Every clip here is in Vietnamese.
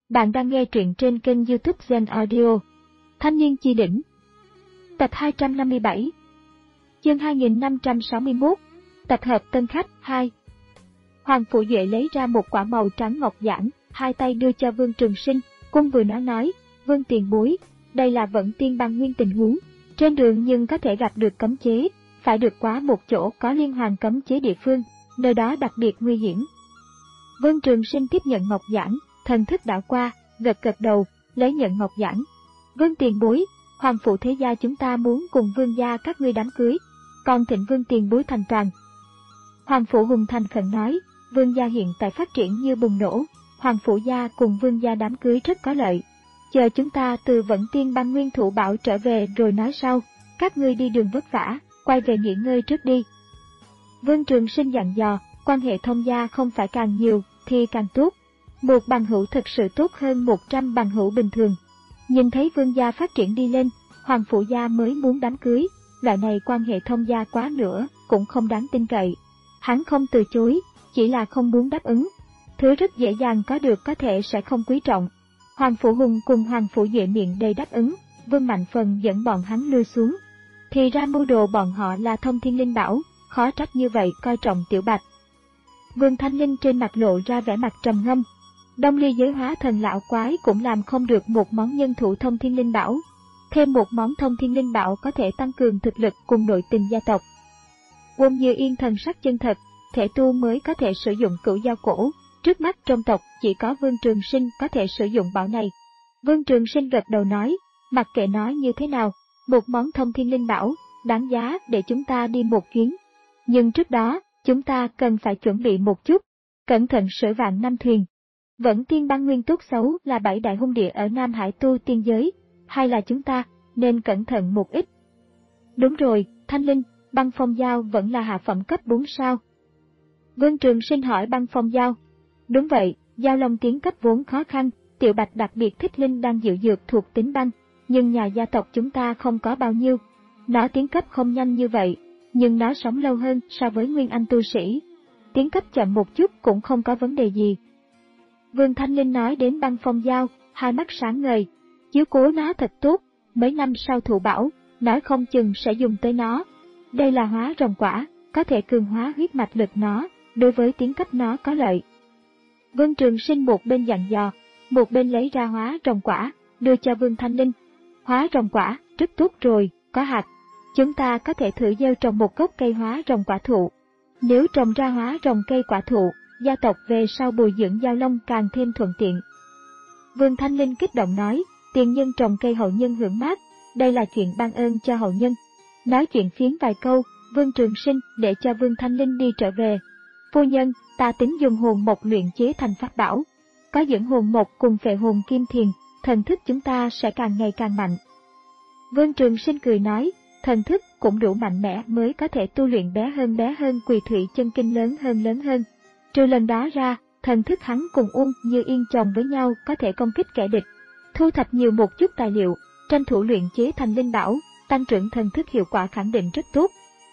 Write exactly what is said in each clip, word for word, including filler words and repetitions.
Bạn đang nghe truyện trên kênh YouTube Zen Audio. Thanh niên chi đỉnh. Tập hai trăm năm mươi bảy. Chương hai nghìn năm trăm sáu mươi mốt. Tập hợp tân khách hai. Hoàng Phủ Duệ lấy ra một quả màu trắng ngọc giản, hai tay đưa cho Vương Trường Sinh, cung vừa nói nói, Vương tiền bối, đây là vận tiên băng nguyên tình huống. Trên đường nhưng có thể gặp được cấm chế, phải được qua một chỗ có liên hoàn cấm chế địa phương, nơi đó đặc biệt nguy hiểm. Vương Trường Sinh tiếp nhận ngọc giản, thần thức đảo qua, gật gật đầu, lấy nhận ngọc giản. Vương tiền bối, Hoàng Phủ thế gia chúng ta muốn cùng Vương gia các ngươi đám cưới, còn thịnh Vương tiền bối thành toàn. Hoàng Phủ hùng thành khẩn nói, Vương gia hiện tại phát triển như bùng nổ, Hoàng Phủ gia cùng Vương gia đám cưới rất có lợi. Chờ chúng ta từ vận tiên băng nguyên thủ bảo trở về rồi nói sau, các ngươi đi đường vất vả, quay về nghỉ ngơi trước đi. Vương Trường Sinh dặn dò, quan hệ thông gia không phải càng nhiều thì càng tốt. Một bằng hữu thực sự tốt hơn một trăm bằng hữu bình thường. Nhìn thấy Vương gia phát triển đi lên, Hoàng Phủ gia mới muốn đám cưới, loại này quan hệ thông gia quá nữa cũng không đáng tin cậy. Hắn không từ chối, chỉ là không muốn đáp ứng. Thứ rất dễ dàng có được có thể sẽ không quý trọng. Hoàng Phủ Hùng cùng Hoàng Phủ Duệ miệng đầy đáp ứng, Vương Mạnh Phần dẫn bọn hắn lui xuống. Thì ra mưu đồ bọn họ là thông thiên linh bảo, khó trách như vậy coi trọng Tiểu Bạch. Vương Thanh Linh trên mặt lộ ra vẻ mặt trầm ngâm. Đông ly giới hóa thần lão quái cũng làm không được một món nhân thủ thông thiên linh bảo. Thêm một món thông thiên linh bảo có thể tăng cường thực lực cùng nội tình gia tộc. Quân Như Yên thần sắc chân thật, thể tu mới có thể sử dụng cửu dao cổ. Trước mắt trong tộc chỉ có Vương Trường Sinh có thể sử dụng bảo này. Vương Trường Sinh gật đầu nói, mặc kệ nói như thế nào, một món thông thiên linh bảo, đáng giá để chúng ta đi một chuyến. Nhưng trước đó, chúng ta cần phải chuẩn bị một chút, cẩn thận sửa vạn năm thuyền. Vẫn tiên băng nguyên tốt xấu là bảy đại hung địa ở Nam Hải tu tiên giới, hay là chúng ta nên cẩn thận một ít. Đúng rồi, Thanh Linh, băng phong dao vẫn là hạ phẩm cấp bốn sao. Vương Trường Sinh hỏi băng phong dao. Đúng vậy, dao long tiến cấp vốn khó khăn, Tiểu Bạch đặc biệt thích linh đang dự dược thuộc tính băng, nhưng nhà gia tộc chúng ta không có bao nhiêu. Nó tiến cấp không nhanh như vậy, nhưng nó sống lâu hơn so với nguyên anh tu sĩ. Tiến cấp chậm một chút cũng không có vấn đề gì. Vương Thanh Linh nói đến băng phong dao, hai mắt sáng ngời, chiếu cố nó thật tốt, mấy năm sau thụ bảo, nói không chừng sẽ dùng tới nó. Đây là hóa rồng quả, có thể cường hóa huyết mạch lực nó, đối với tiến cấp nó có lợi. Vương Trường Sinh một bên dặn dò, một bên lấy ra hóa rồng quả, đưa cho Vương Thanh Linh. Hóa rồng quả, rất tốt rồi, có hạt. Chúng ta có thể thử gieo trồng một gốc cây hóa rồng quả thụ. Nếu trồng ra hóa rồng cây quả thụ, gia tộc về sau bồi dưỡng giao long càng thêm thuận tiện. Vương Thanh Linh kích động nói, tiền nhân trồng cây hậu nhân hưởng mát, đây là chuyện ban ơn cho hậu nhân. Nói chuyện phiếm vài câu, Vương Trường Sinh để cho Vương Thanh Linh đi trở về. Phu nhân, ta tính dùng hồn mộc luyện chế thành pháp bảo. Có dưỡng hồn mộc cùng phệ hồn kim thiền, thần thức chúng ta sẽ càng ngày càng mạnh. Vương Trường Sinh cười nói, thần thức cũng đủ mạnh mẽ mới có thể tu luyện bé hơn bé hơn quỳ thủy chân kinh lớn hơn lớn hơn. Trừ lần đó ra, thần thức hắn cùng Uông Như Yên chồng với nhau có thể công kích kẻ địch. Thu thập nhiều một chút tài liệu, tranh thủ luyện chế thành linh bảo, tăng trưởng thần thức hiệu quả khẳng định rất tốt.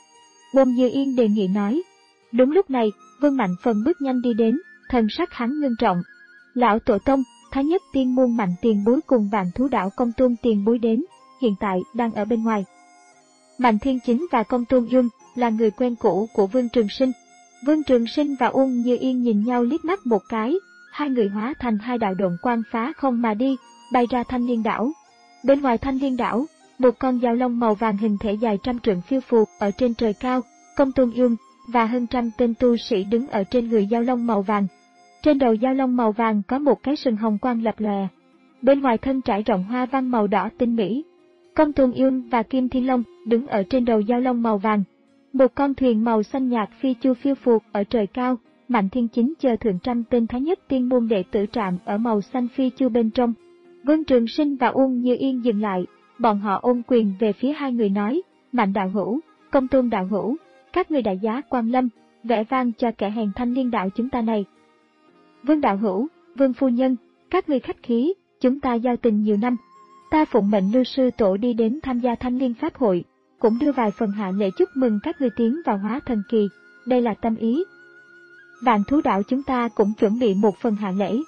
Uông Như Yên đề nghị nói. Đúng lúc này, Vương Mạnh Phần bước nhanh đi đến, thần sắc hắn ngưng trọng. Lão Tổ Tông, Thái Nhất Tiên Môn Mạnh tiền bối cùng Vạn Thú Đảo Công Tôn tiền bối đến, hiện tại đang ở bên ngoài. Mạnh Thiên Chính và Công Tôn Dung là người quen cũ của Vương Trường Sinh. Vương Trường Sinh và Uông Như Yên nhìn nhau liếc mắt một cái, hai người hóa thành hai đạo độn quang phá không mà đi, bay ra Thanh Liên Đảo. Bên ngoài Thanh Liên Đảo, một con dao long màu vàng hình thể dài trăm trượng phiêu phù ở trên trời cao, Công Tôn Dung và hơn trăm tên tu sĩ đứng ở trên người dao long màu vàng. Trên đầu dao long màu vàng có một cái sừng hồng quang lập lòe. Bên ngoài thân trải rộng hoa văn màu đỏ tinh mỹ. Công Tôn Dung và Kim Thiên Long đứng ở trên đầu dao long màu vàng. Một con thuyền màu xanh nhạt phi chu phiêu phù ở trời cao, Mạnh Thiên Chính chờ thượng trăm tên Thái Nhất Tiên Môn đệ tử trạm ở màu xanh phi chu bên trong. Vương Trường Sinh và Uông Như Yên dừng lại, bọn họ ôm quyền về phía hai người nói, Mạnh đạo hữu, Công Tôn đạo hữu, các người đại giá quan lâm, vẻ vang cho kẻ hèn Thanh Liên đạo chúng ta này. Vương đạo hữu, Vương phu nhân, các người khách khí, chúng ta giao tình nhiều năm. Ta phụng mệnh Lưu sư tổ đi đến tham gia Thanh Liên pháp hội, cũng đưa vài phần hạ lễ chúc mừng các người tiến vào hóa thần kỳ, đây là tâm ý. Vạn Thú Đảo chúng ta cũng chuẩn bị một phần hạ lễ.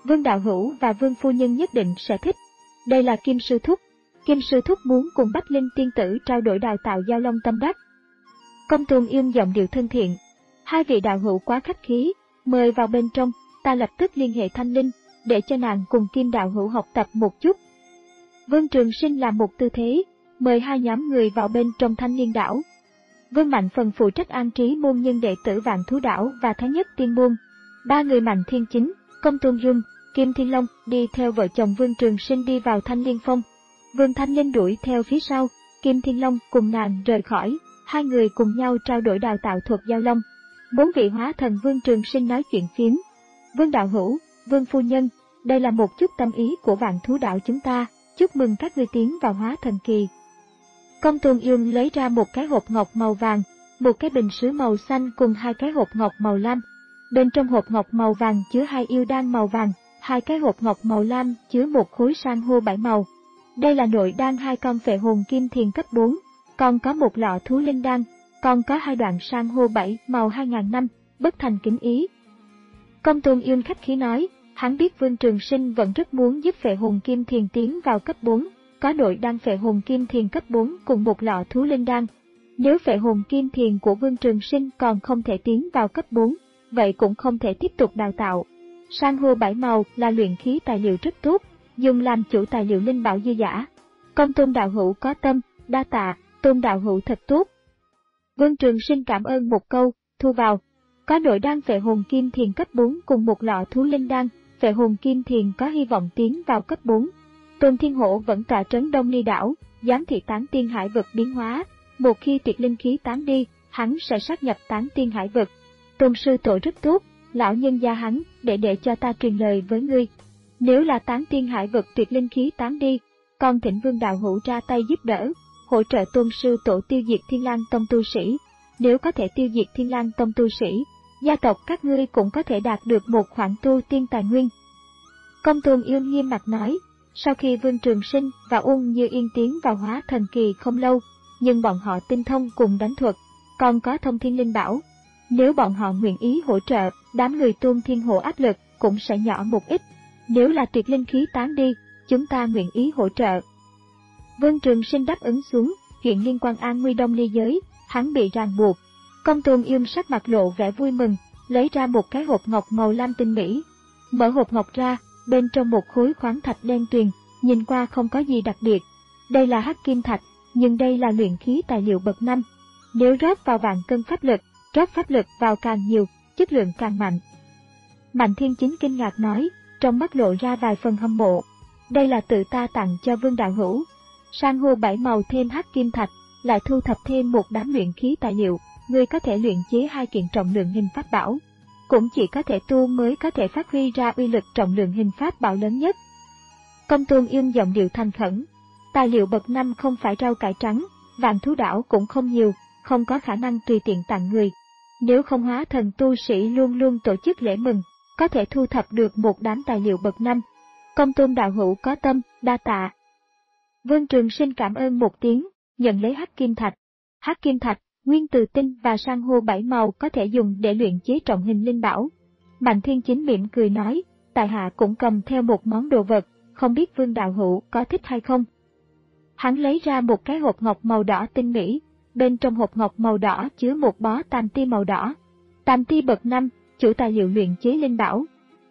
Vương đạo hữu và Vương phu nhân nhất định sẽ thích. Đây là Kim sư thúc. Kim sư thúc muốn cùng Bách Linh tiên tử trao đổi đào tạo giao long tâm đắc. Công Tôn Yêm giọng điệu thân thiện. Hai vị đạo hữu quá khách khí, mời vào bên trong, ta lập tức liên hệ Thanh Linh, để cho nàng cùng Kim đạo hữu học tập một chút. Vương Trường Sinh làm một tư thế, mời hai nhóm người vào bên trong Thanh Liên đảo. Vương Mạnh Phần phụ trách an trí môn nhân đệ tử Vạn Thú đảo và Thái Nhất Tiên môn. Ba người Mạnh Thiên Chính, Công Tôn Dung, Kim Thiên Long đi theo vợ chồng Vương Trường Sinh đi vào Thanh Liên Phong. Vương Thanh Linh đuổi theo phía sau, Kim Thiên Long cùng nàng rời khỏi, hai người cùng nhau trao đổi đào tạo thuật giao long. Bốn vị hóa thần Vương Trường Sinh nói chuyện phiếm. Vương đạo hữu, Vương phu nhân, đây là một chút tâm ý của Vạn Thú đảo chúng ta, chúc mừng các ngươi tiến vào hóa thần kỳ. Công Tôn Yêm lấy ra một cái hộp ngọc màu vàng, một cái bình sứ màu xanh cùng hai cái hộp ngọc màu lam. Bên trong hộp ngọc màu vàng chứa hai yêu đan màu vàng, hai cái hộp ngọc màu lam chứa một khối san hô bảy màu. Đây là nội đan hai con phệ hồn kim thiền cấp bốn, còn có một lọ thú linh đan, còn có hai đoạn san hô bảy màu hai ngàn năm, bất thành kính ý. Công Tôn Yêm khách khí nói, hắn biết Vương Trường Sinh vẫn rất muốn giúp phệ hồn kim thiền tiến vào cấp bốn, có nội đan phệ hồn kim thiền cấp bốn cùng một lọ thú linh đan. Nếu phệ hồn kim thiền của Vương Trường Sinh còn không thể tiến vào cấp bốn, vậy cũng không thể tiếp tục đào tạo. San hô bảy màu là luyện khí tài liệu rất tốt, dùng làm chủ tài liệu linh bảo dư dả. Công Tôn đạo hữu có tâm, đa tạ, Tôn đạo hữu thật tốt. Vương Trường Sinh cảm ơn một câu, thu vào. Có nội đan phệ hồn kim thiền cấp bốn cùng một lọ thú linh đan, phệ hồn kim thiền có hy vọng tiến vào cấp bốn. Tôn Thiên Hổ vẫn tọa trấn Đông Ly đảo, giám thị tán tiên hải vực biến hóa. Một khi tuyệt linh khí tán đi, hắn sẽ sát nhập tán tiên hải vực. Tôn sư tổ rất tốt, lão nhân gia hắn, để để cho ta truyền lời với ngươi. Nếu là tán tiên hải vực tuyệt linh khí tán đi, còn thỉnh Vương đạo hữu ra tay giúp đỡ, hỗ trợ Tôn sư tổ tiêu diệt Thiên Lang tông tu sĩ. Nếu có thể tiêu diệt Thiên Lang tông tu sĩ, gia tộc các ngươi cũng có thể đạt được một khoản tu tiên tài nguyên. Công Tôn Yêm nghiêm mặt nói, sau khi Vương Trường Sinh và Uông Như Yên tiến vào hóa thần kỳ không lâu, nhưng bọn họ tinh thông cùng đánh thuật, còn có thông thiên linh bảo. Nếu bọn họ nguyện ý hỗ trợ, đám người Tôn Thiên Hộ áp lực cũng sẽ nhỏ một ít. Nếu là tuyệt linh khí tán đi, chúng ta nguyện ý hỗ trợ. Vương Trường Sinh đáp ứng xuống, chuyện liên quan an nguy Đông Ly giới, hắn bị ràng buộc. Công Tôn Yêm sắc mặt lộ vẻ vui mừng, lấy ra một cái hộp ngọc màu lam tinh mỹ. Mở hộp ngọc ra, bên trong một khối khoáng thạch đen tuyền, nhìn qua không có gì đặc biệt. Đây là hắc kim thạch, nhưng đây là luyện khí tài liệu bậc năm. Nếu rót vào vạn cân pháp lực, rót pháp lực vào càng nhiều, chất lượng càng mạnh. Mạnh Thiên Chính kinh ngạc nói, trong mắt lộ ra vài phần hâm mộ. Đây là tự ta tặng cho Vương đạo hữu. San hô bảy màu thêm hắc kim thạch, lại thu thập thêm một đám luyện khí tài liệu, ngươi có thể luyện chế hai kiện trọng lượng hình pháp bảo. Cũng chỉ có thể tu mới có thể phát huy ra uy lực trọng lượng hình pháp bảo lớn nhất. Công Tôn Yêm giọng điệu thành khẩn. Tài liệu bậc năm không phải rau cải trắng, Vạn Thú đảo cũng không nhiều, không có khả năng tùy tiện tặng người. Nếu không hóa thần tu sĩ luôn luôn tổ chức lễ mừng, có thể thu thập được một đám tài liệu bậc năm. Công Tôn đạo hữu có tâm, đa tạ. Vương Trường Sinh cảm ơn một tiếng, nhận lấy hắc kim thạch. Hắc kim thạch, nguyên từ tinh và san hô bảy màu có thể dùng để luyện chế trọng hình linh bảo. Mạnh Thiên Chính mỉm cười nói, tại hạ cũng cầm theo một món đồ vật, không biết Vương đạo hữu có thích hay không. Hắn lấy ra một cái hộp ngọc màu đỏ tinh mỹ, bên trong hộp ngọc màu đỏ chứa một bó tam ti màu đỏ. Tam ti bậc năm, chủ tài liệu luyện chế linh bảo.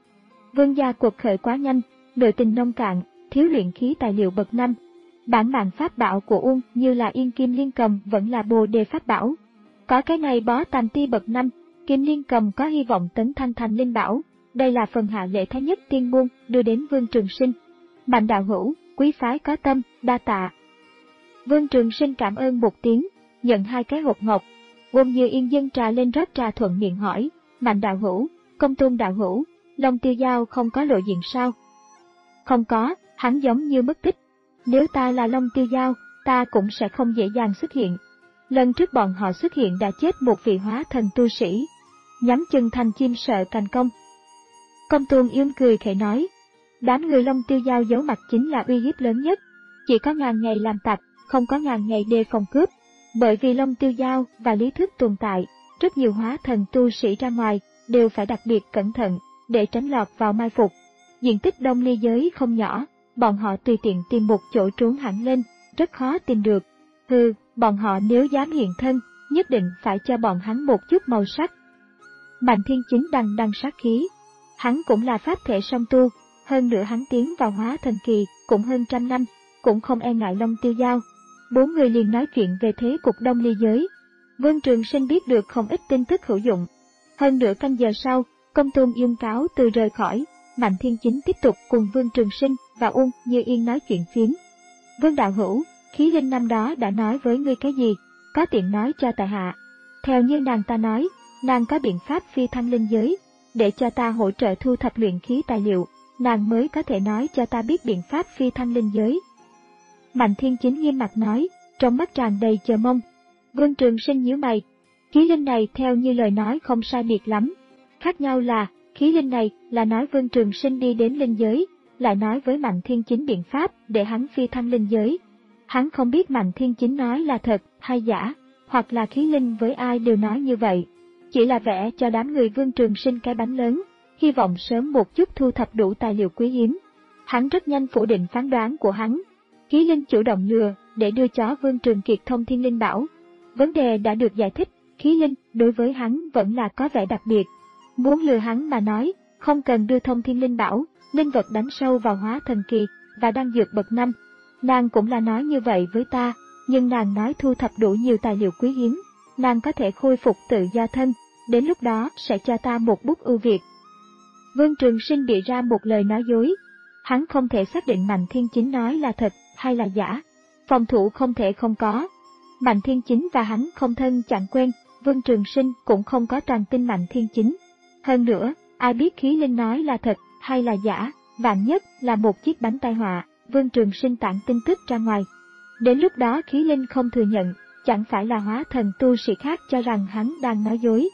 Vương gia cuộc khởi quá nhanh, nội tình nông cạn, thiếu luyện khí tài liệu bậc năm. Bản mạng pháp bảo của Uông như là Yên Kim Liên Cầm vẫn là bồ đề pháp bảo. Có cái này bó tam ti bậc năm, Kim Liên Cầm có hy vọng tấn thăng thành linh bảo. Đây là phần hạ lễ Thái Nhất Tiên môn đưa đến Vương Trường Sinh. Mạnh đạo hữu, quý phái có tâm, đa tạ. Vương Trường Sinh cảm ơn một tiếng, nhận hai cái hộp ngọc. Uông Như Yên dâng trà lên rót trà thuận miệng hỏi, Mạnh đạo hữu, Công Tôn đạo hữu, Long Tiêu Giao không có lộ diện sao? Không có, hắn giống như mất tích. Nếu ta là Long Tiêu Giao, ta cũng sẽ không dễ dàng xuất hiện. Lần trước bọn họ xuất hiện đã chết một vị hóa thần tu sĩ. Nhắm chân thành chim sợ cành công. Công Tôn Yêm cười khẽ nói, đám người Long Tiêu Giao giấu mặt chính là uy hiếp lớn nhất. Chỉ có ngàn ngày làm tặc, không có ngàn ngày đề phòng cướp. Bởi vì Long Tiêu Giao và lý thức tồn tại, rất nhiều hóa thần tu sĩ ra ngoài đều phải đặc biệt cẩn thận để tránh lọt vào mai phục. Diện tích Đông Ly giới không nhỏ, bọn họ tùy tiện tìm một chỗ trốn hẳn lên, rất khó tìm được. Hừ, bọn họ nếu dám hiện thân, nhất định phải cho bọn hắn một chút màu sắc. Mạnh Thiên Chính đằng đằng sát khí. Hắn cũng là pháp thể song tu, hơn nữa hắn tiến vào hóa thần kỳ cũng hơn trăm năm, cũng không e ngại Long Tiêu Giao. Bốn người liền nói chuyện về thế cục Đông Ly giới. Vương Trường Sinh biết được không ít tin tức hữu dụng. Hơn nửa canh giờ sau, Công Tôn Dung cáo từ rời khỏi, Mạnh Thiên Chính tiếp tục cùng Vương Trường Sinh và Uông Như Yên nói chuyện phiếm. Vương đạo hữu, khí linh năm đó đã nói với ngươi cái gì, có tiện nói cho tại hạ. Theo như nàng ta nói, nàng có biện pháp phi thăng linh giới, để cho ta hỗ trợ thu thập luyện khí tài liệu, nàng mới có thể nói cho ta biết biện pháp phi thăng linh giới. Mạnh Thiên Chính nghiêm mặt nói, trong mắt tràn đầy chờ mong. Vương Trường Sinh nhíu mày, khí linh này theo như lời nói không sai biệt lắm. Khác nhau là, khí linh này là nói Vương Trường Sinh đi đến linh giới, lại nói với Mạnh Thiên Chính biện pháp để hắn phi thăng linh giới. Hắn không biết Mạnh Thiên Chính nói là thật hay giả, hoặc là khí linh với ai đều nói như vậy. Chỉ là vẽ cho đám người Vương Trường Sinh cái bánh lớn, hy vọng sớm một chút thu thập đủ tài liệu quý hiếm. Hắn rất nhanh phủ định phán đoán của hắn. Khí linh chủ động lừa để đưa chó Vương Trường Kiệt thông thiên linh bảo. Vấn đề đã được giải thích, khí linh đối với hắn vẫn là có vẻ đặc biệt. Muốn lừa hắn mà nói, không cần đưa thông thiên linh bảo, linh vật đánh sâu vào hóa thần kỳ và đan dược bậc năm. Nàng cũng là nói như vậy với ta, nhưng nàng nói thu thập đủ nhiều tài liệu quý hiếm, nàng có thể khôi phục tự do thân, đến lúc đó sẽ cho ta một bút ưu việt. Vương Trường Sinh bịa ra một lời nói dối. Hắn không thể xác định Mạnh Thiên Chính nói là thật hay là giả. Phòng thủ không thể không có. Mạnh Thiên Chính và hắn không thân chẳng quen, Vương Trường Sinh cũng không có toàn tin Mạnh Thiên Chính. Hơn nữa, ai biết khí linh nói là thật hay là giả, vạn nhất là một chiếc bánh tai họa, Vương Trường Sinh tản tin tức ra ngoài. Đến lúc đó khí linh không thừa nhận, chẳng phải là hóa thần tu sĩ khác cho rằng hắn đang nói dối.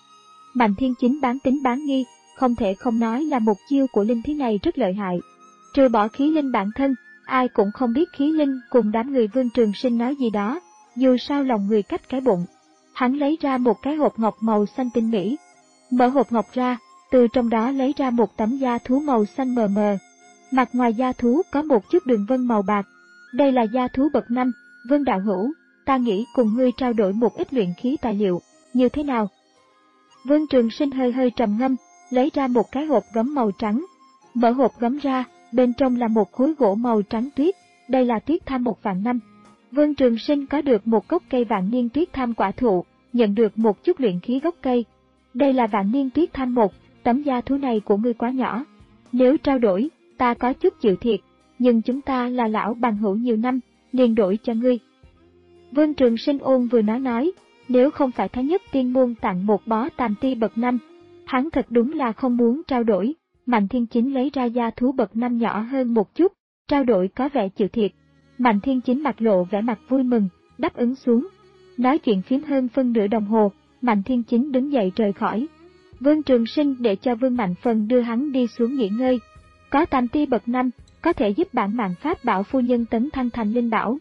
Mạnh Thiên Chính bán tính bán nghi, không thể không nói là một chiêu của linh thí này rất lợi hại. Trừ bỏ khí linh bản thân, ai cũng không biết khí linh cùng đám người Vương Trường Sinh nói gì đó, dù sao lòng người cách cái bụng. Hắn lấy ra một cái hộp ngọc màu xanh tinh mỹ. Mở hộp ngọc ra, từ trong đó lấy ra một tấm da thú màu xanh mờ mờ. Mặt ngoài da thú có một chút đường vân màu bạc. Đây là da thú bậc năm, Vương đạo hữu, ta nghĩ cùng ngươi trao đổi một ít luyện khí tài liệu, như thế nào? Vương Trường Sinh hơi hơi trầm ngâm, lấy ra một cái hộp gấm màu trắng. Mở hộp gấm ra, bên trong là một khối gỗ màu trắng tuyết, đây là tuyết tham một vạn năm. Vương Trường Sinh có được một gốc cây vạn niên tuyết tham quả thụ, nhận được một chút luyện khí gốc cây. Đây là vạn niên tuyết tham một, tấm da thú này của ngươi quá nhỏ. Nếu trao đổi, ta có chút chịu thiệt, nhưng chúng ta là lão bằng hữu nhiều năm, liền đổi cho ngươi. Vương Trường Sinh ôn vừa nói nói, nếu không phải Thái Nhất Tiên Môn tặng một bó tam ti bậc năm, hắn thật đúng là không muốn trao đổi. Mạnh Thiên Chính lấy ra da thú bậc năm nhỏ hơn một chút, trao đổi có vẻ chịu thiệt. Mạnh Thiên Chính mặt lộ vẻ mặt vui mừng, đáp ứng xuống. Nói chuyện phiếm hơn phân nửa đồng hồ, Mạnh Thiên Chính đứng dậy rời khỏi. Vương Trường Sinh để cho Vương Mạnh Phần đưa hắn đi xuống nghỉ ngơi. Có tam ti bậc năm, có thể giúp bản mạng pháp bảo phu nhân tấn thăng thành linh bảo.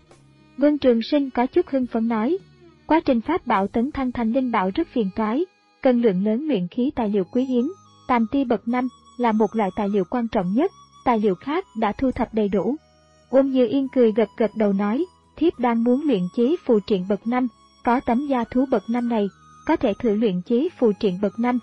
Vương Trường Sinh có chút hưng phấn nói, quá trình pháp bảo tấn thăng thành linh bảo rất phiền toái, cần lượng lớn luyện khí tài liệu quý hiếm. Tam ti bậc năm là một loại tài liệu quan trọng nhất, tài liệu khác đã thu thập đầy đủ. Uông Như Yên cười gật gật đầu nói, thiếp đang muốn luyện chế phù triện bậc năm, có tấm da thú bậc năm này, có thể thử luyện chế phù triện bậc năm.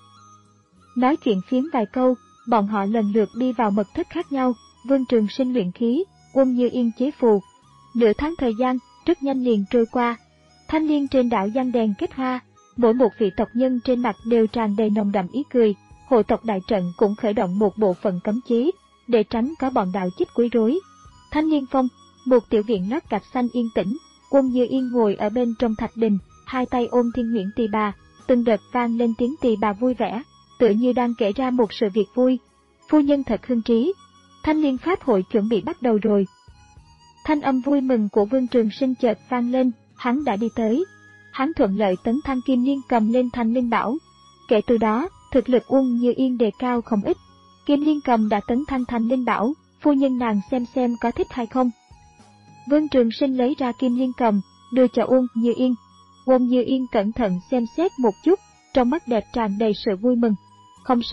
Nói chuyện phiếm vài câu, bọn họ lần lượt đi vào mật thất khác nhau, Vương Trường Sinh luyện khí, Uông Như Yên chế phù. Nửa tháng thời gian, rất nhanh liền trôi qua. Thanh niên trên đảo giăng đèn kết hoa, mỗi một vị tộc nhân trên mặt đều tràn đầy nồng đậm ý cười. Hộ tộc đại trận cũng khởi động một bộ phận cấm chế, để tránh có bọn đạo chích quấy rối. Thanh Niên Phong, một tiểu viện lót gạch xanh yên tĩnh, Uông Như Yên ngồi ở bên trong thạch đình, hai tay ôm Thiên Nguyễn Tỳ Bà, từng đợt vang lên tiếng tỳ bà vui vẻ, tựa như đang kể ra một sự việc vui. Phu nhân thật hưng trí, Thanh Niên Pháp hội chuẩn bị bắt đầu rồi. Thanh âm vui mừng của Vương Trường Sinh chợt vang lên, hắn đã đi tới. Hắn thuận lợi tấn thăng Kim Liên cầm lên thành linh bảo. Kể từ đó, thực lực Uông Như Yên đề cao không ít. Kim Liên cầm đã tấn thăng thành linh bảo, phu nhân nàng xem xem có thích hay không. Vương Trường Sinh lấy ra Kim Liên cầm, đưa cho Uông Như Yên. Uông Như Yên cẩn thận xem xét một chút, trong mắt đẹp tràn đầy sự vui mừng. Không sai,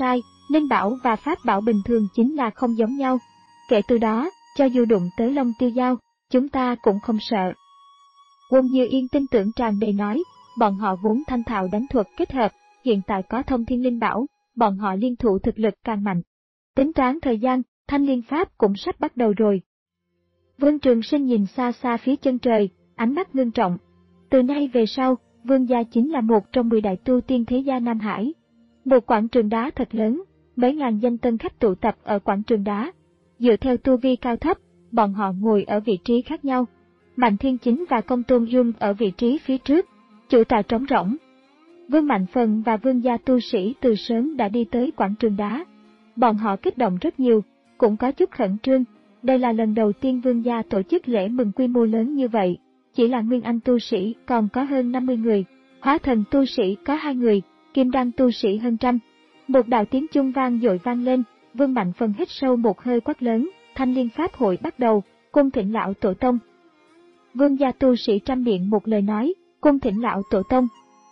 linh bảo và pháp bảo bình thường chính là không giống nhau. Kể từ đó, cho dù đụng tới Long Tiêu Dao, chúng ta cũng không sợ. Quân Như Yên tin tưởng tràn đầy nói, bọn họ vốn thanh thạo đánh thuật kết hợp, hiện tại có thông thiên linh bảo, bọn họ liên thủ thực lực càng mạnh. Tính toán thời gian, thanh liên pháp cũng sắp bắt đầu rồi. Vương Trường Sinh nhìn xa xa phía chân trời, ánh mắt ngưng trọng. Từ nay về sau, Vương gia chính là một trong mười đại tu tiên thế gia Nam Hải. Một quảng trường đá thật lớn, mấy ngàn danh tân khách tụ tập ở quảng trường đá. Dựa theo tu vi cao thấp, bọn họ ngồi ở vị trí khác nhau. Mạnh Thiên Chính và Công Tôn Dung ở vị trí phía trước, chủ tọa trống rỗng. Vương Mạnh Phần và Vương gia tu sĩ từ sớm đã đi tới quảng trường đá. Bọn họ kích động rất nhiều, cũng có chút khẩn trương. Đây là lần đầu tiên Vương gia tổ chức lễ mừng quy mô lớn như vậy. Chỉ là Nguyên Anh tu sĩ còn có hơn năm mươi người, Hóa Thần tu sĩ có hai người, Kim Đan tu sĩ hơn trăm. Một đạo tiếng chuông vang dội vang lên, Vương Mạnh Phần hít sâu một hơi quát lớn, thanh liên pháp hội bắt đầu, cung thỉnh lão tổ tông. Vương gia tu sĩ trăm miệng một lời nói, cung thỉnh lão tổ tông.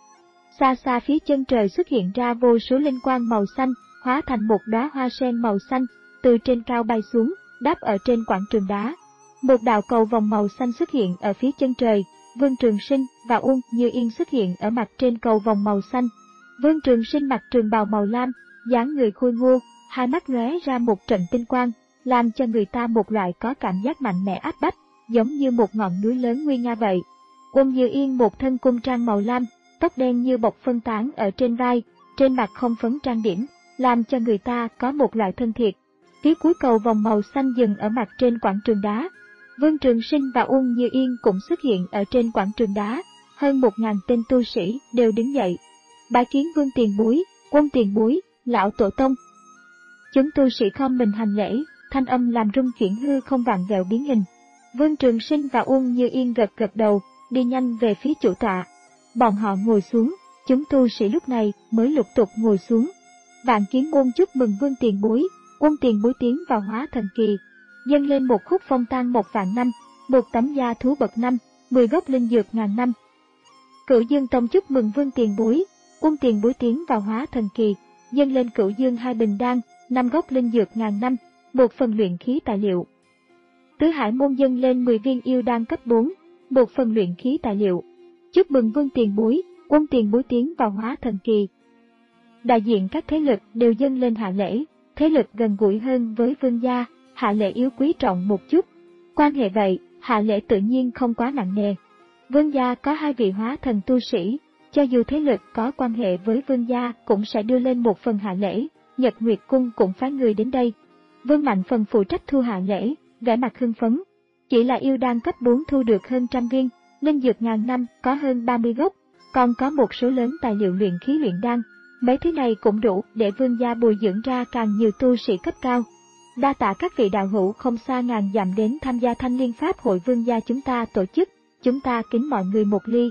Xa xa phía chân trời xuất hiện ra vô số linh quang màu xanh, hóa thành một đóa hoa sen màu xanh, từ trên cao bay xuống, đáp ở trên quảng trường đá. Một đạo cầu vòng màu xanh xuất hiện ở phía chân trời, Vương Trường Sinh và Uông Như Yên xuất hiện ở mặt trên cầu vòng màu xanh. Vương Trường Sinh mặc trường bào màu lam, dáng người khôi ngô, hai mắt lóe ra một trận tinh quang, làm cho người ta một loại có cảm giác mạnh mẽ áp bách, giống như một ngọn núi lớn nguy nga vậy. Uông Như Yên một thân cung trang màu lam, tóc đen như bọc phân tán ở trên vai, trên mặt không phấn trang điểm, làm cho người ta có một loại thân thiệt. Phía cuối cầu vòng màu xanh dừng ở mặt trên quảng trường đá. Vương Trường Sinh và Uông Như Yên cũng xuất hiện ở trên quảng trường đá, hơn một ngàn tên tu sĩ đều đứng dậy. Bái kiến Vương tiền bối, Uông tiền bối, lão tổ tông. Chúng tu sĩ khom mình hành lễ, thanh âm làm rung chuyển hư không vạn vẹo biến hình. Vương Trường Sinh và Uông Như Yên gật gật đầu, đi nhanh về phía chủ tọa. Bọn họ ngồi xuống, chúng tu sĩ lúc này mới lục tục ngồi xuống. Vạn Kiến Môn chúc mừng Vương tiền bối, Uông tiền bối tiến vào hóa thần kỳ. Dâng lên một khúc phong tan một vạn năm, một tấm da thú bậc năm, mười gốc linh dược ngàn năm. Cửu Dương Tông chúc mừng Vương tiền bối, Uông tiền bối tiến vào hóa thần kỳ. Dâng lên Cửu Dương hai bình đan, năm gốc linh dược ngàn năm, một phần luyện khí tài liệu. Tứ Hải Môn dâng lên mười viên yêu đan cấp bốn, một phần luyện khí tài liệu. Chúc mừng Vương tiền bối, Uông tiền bối tiến vào hóa thần kỳ. Đại diện các thế lực đều dâng lên hạ lễ, thế lực gần gũi hơn với Vương gia, hạ lễ yếu quý trọng một chút. Quan hệ vậy, hạ lễ tự nhiên không quá nặng nề. Vương gia có hai vị hóa thần tu sĩ, cho dù thế lực có quan hệ với Vương gia cũng sẽ đưa lên một phần hạ lễ. Nhật Nguyệt Cung cũng phái người đến đây. Vương Mạnh Phần phụ trách thu hạ lễ, vẻ mặt hưng phấn. Chỉ là yêu đan cấp bốn thu được hơn trăm viên, linh dược ngàn năm có hơn ba mươi gốc, còn có một số lớn tài liệu luyện khí luyện đan. Mấy thứ này cũng đủ để Vương gia bồi dưỡng ra càng nhiều tu sĩ cấp cao. Đa tạ các vị đạo hữu không xa ngàn dặm đến tham gia thanh liên pháp hội Vương gia chúng ta tổ chức, chúng ta kính mọi người một ly.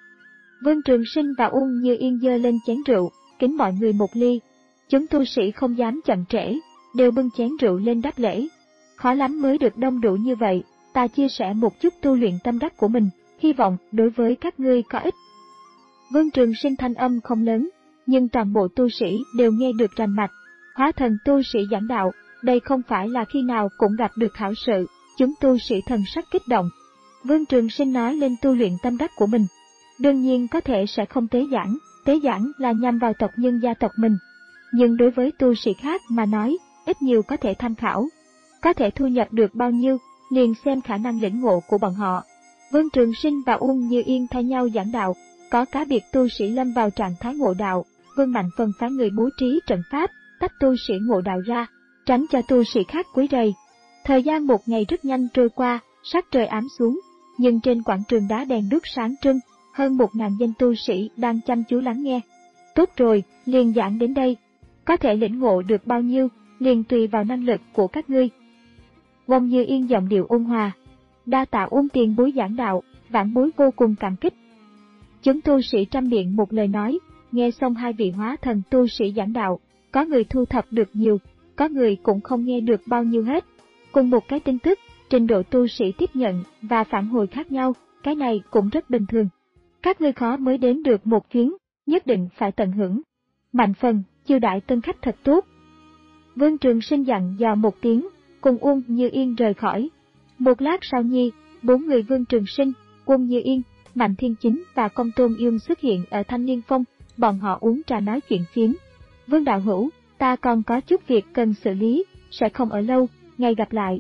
Vương Trường Sinh và Uông Như Yên giơ lên chén rượu, kính mọi người một ly. Chúng tu sĩ không dám chậm trễ, đều bưng chén rượu lên đáp lễ. Khó lắm mới được đông đủ như vậy, ta chia sẻ một chút tu luyện tâm đắc của mình, hy vọng đối với các ngươi có ích. Vương Trường Sinh thanh âm không lớn, nhưng toàn bộ tu sĩ đều nghe được rành mạch. Hóa thần tu sĩ giảng đạo, đây không phải là khi nào cũng gặp được hảo sự, chúng tu sĩ thần sắc kích động. Vương Trường Sinh nói lên tu luyện tâm đắc của mình. Đương nhiên có thể sẽ không tế giảng, tế giảng là nhằm vào tộc nhân gia tộc mình. Nhưng đối với tu sĩ khác mà nói, ít nhiều có thể tham khảo. Có thể thu nhập được bao nhiêu, liền xem khả năng lĩnh ngộ của bọn họ. Vương Trường Sinh và Uông Như Yên thay nhau giảng đạo, có cá biệt tu sĩ lâm vào trạng thái ngộ đạo, Vương Mạnh Phần phái người bố trí trận pháp, tách tu sĩ ngộ đạo ra, tránh cho tu sĩ khác quấy rầy. Thời gian một ngày rất nhanh trôi qua, sắc trời ám xuống, nhưng trên quảng trường đá đèn đuốc sáng trưng, hơn một ngàn danh tu sĩ đang chăm chú lắng nghe. Tốt rồi, liền giảng đến đây. Có thể lĩnh ngộ được bao nhiêu, liền tùy vào năng lực của các ngươi. Uông Như Yên giọng điệu ôn hòa. Đa tạ Uông tiền bối giảng đạo, vãn bối vô cùng cảm kích. Chúng tu sĩ trăm miệng một lời nói, nghe xong hai vị hóa thần tu sĩ giảng đạo, có người thu thập được nhiều, có người cũng không nghe được bao nhiêu hết. Cùng một cái tin tức, trình độ tu sĩ tiếp nhận và phản hồi khác nhau, cái này cũng rất bình thường. Các ngươi khó mới đến được một chuyến, nhất định phải tận hưởng. Mạnh Phần, chiêu đãi tân khách thật tốt. Vương Trường Sinh dặn dò một tiếng, cùng Uông Như Yên rời khỏi. Một lát sau nhi, bốn người Vương Trường Sinh, Uông Như Yên, Mạnh Thiên Chính và Công Tôn Dương xuất hiện ở Thanh Liên Phong, bọn họ uống trà nói chuyện phiếm. Vương đạo hữu, ta còn có chút việc cần xử lý, sẽ không ở lâu, ngày gặp lại.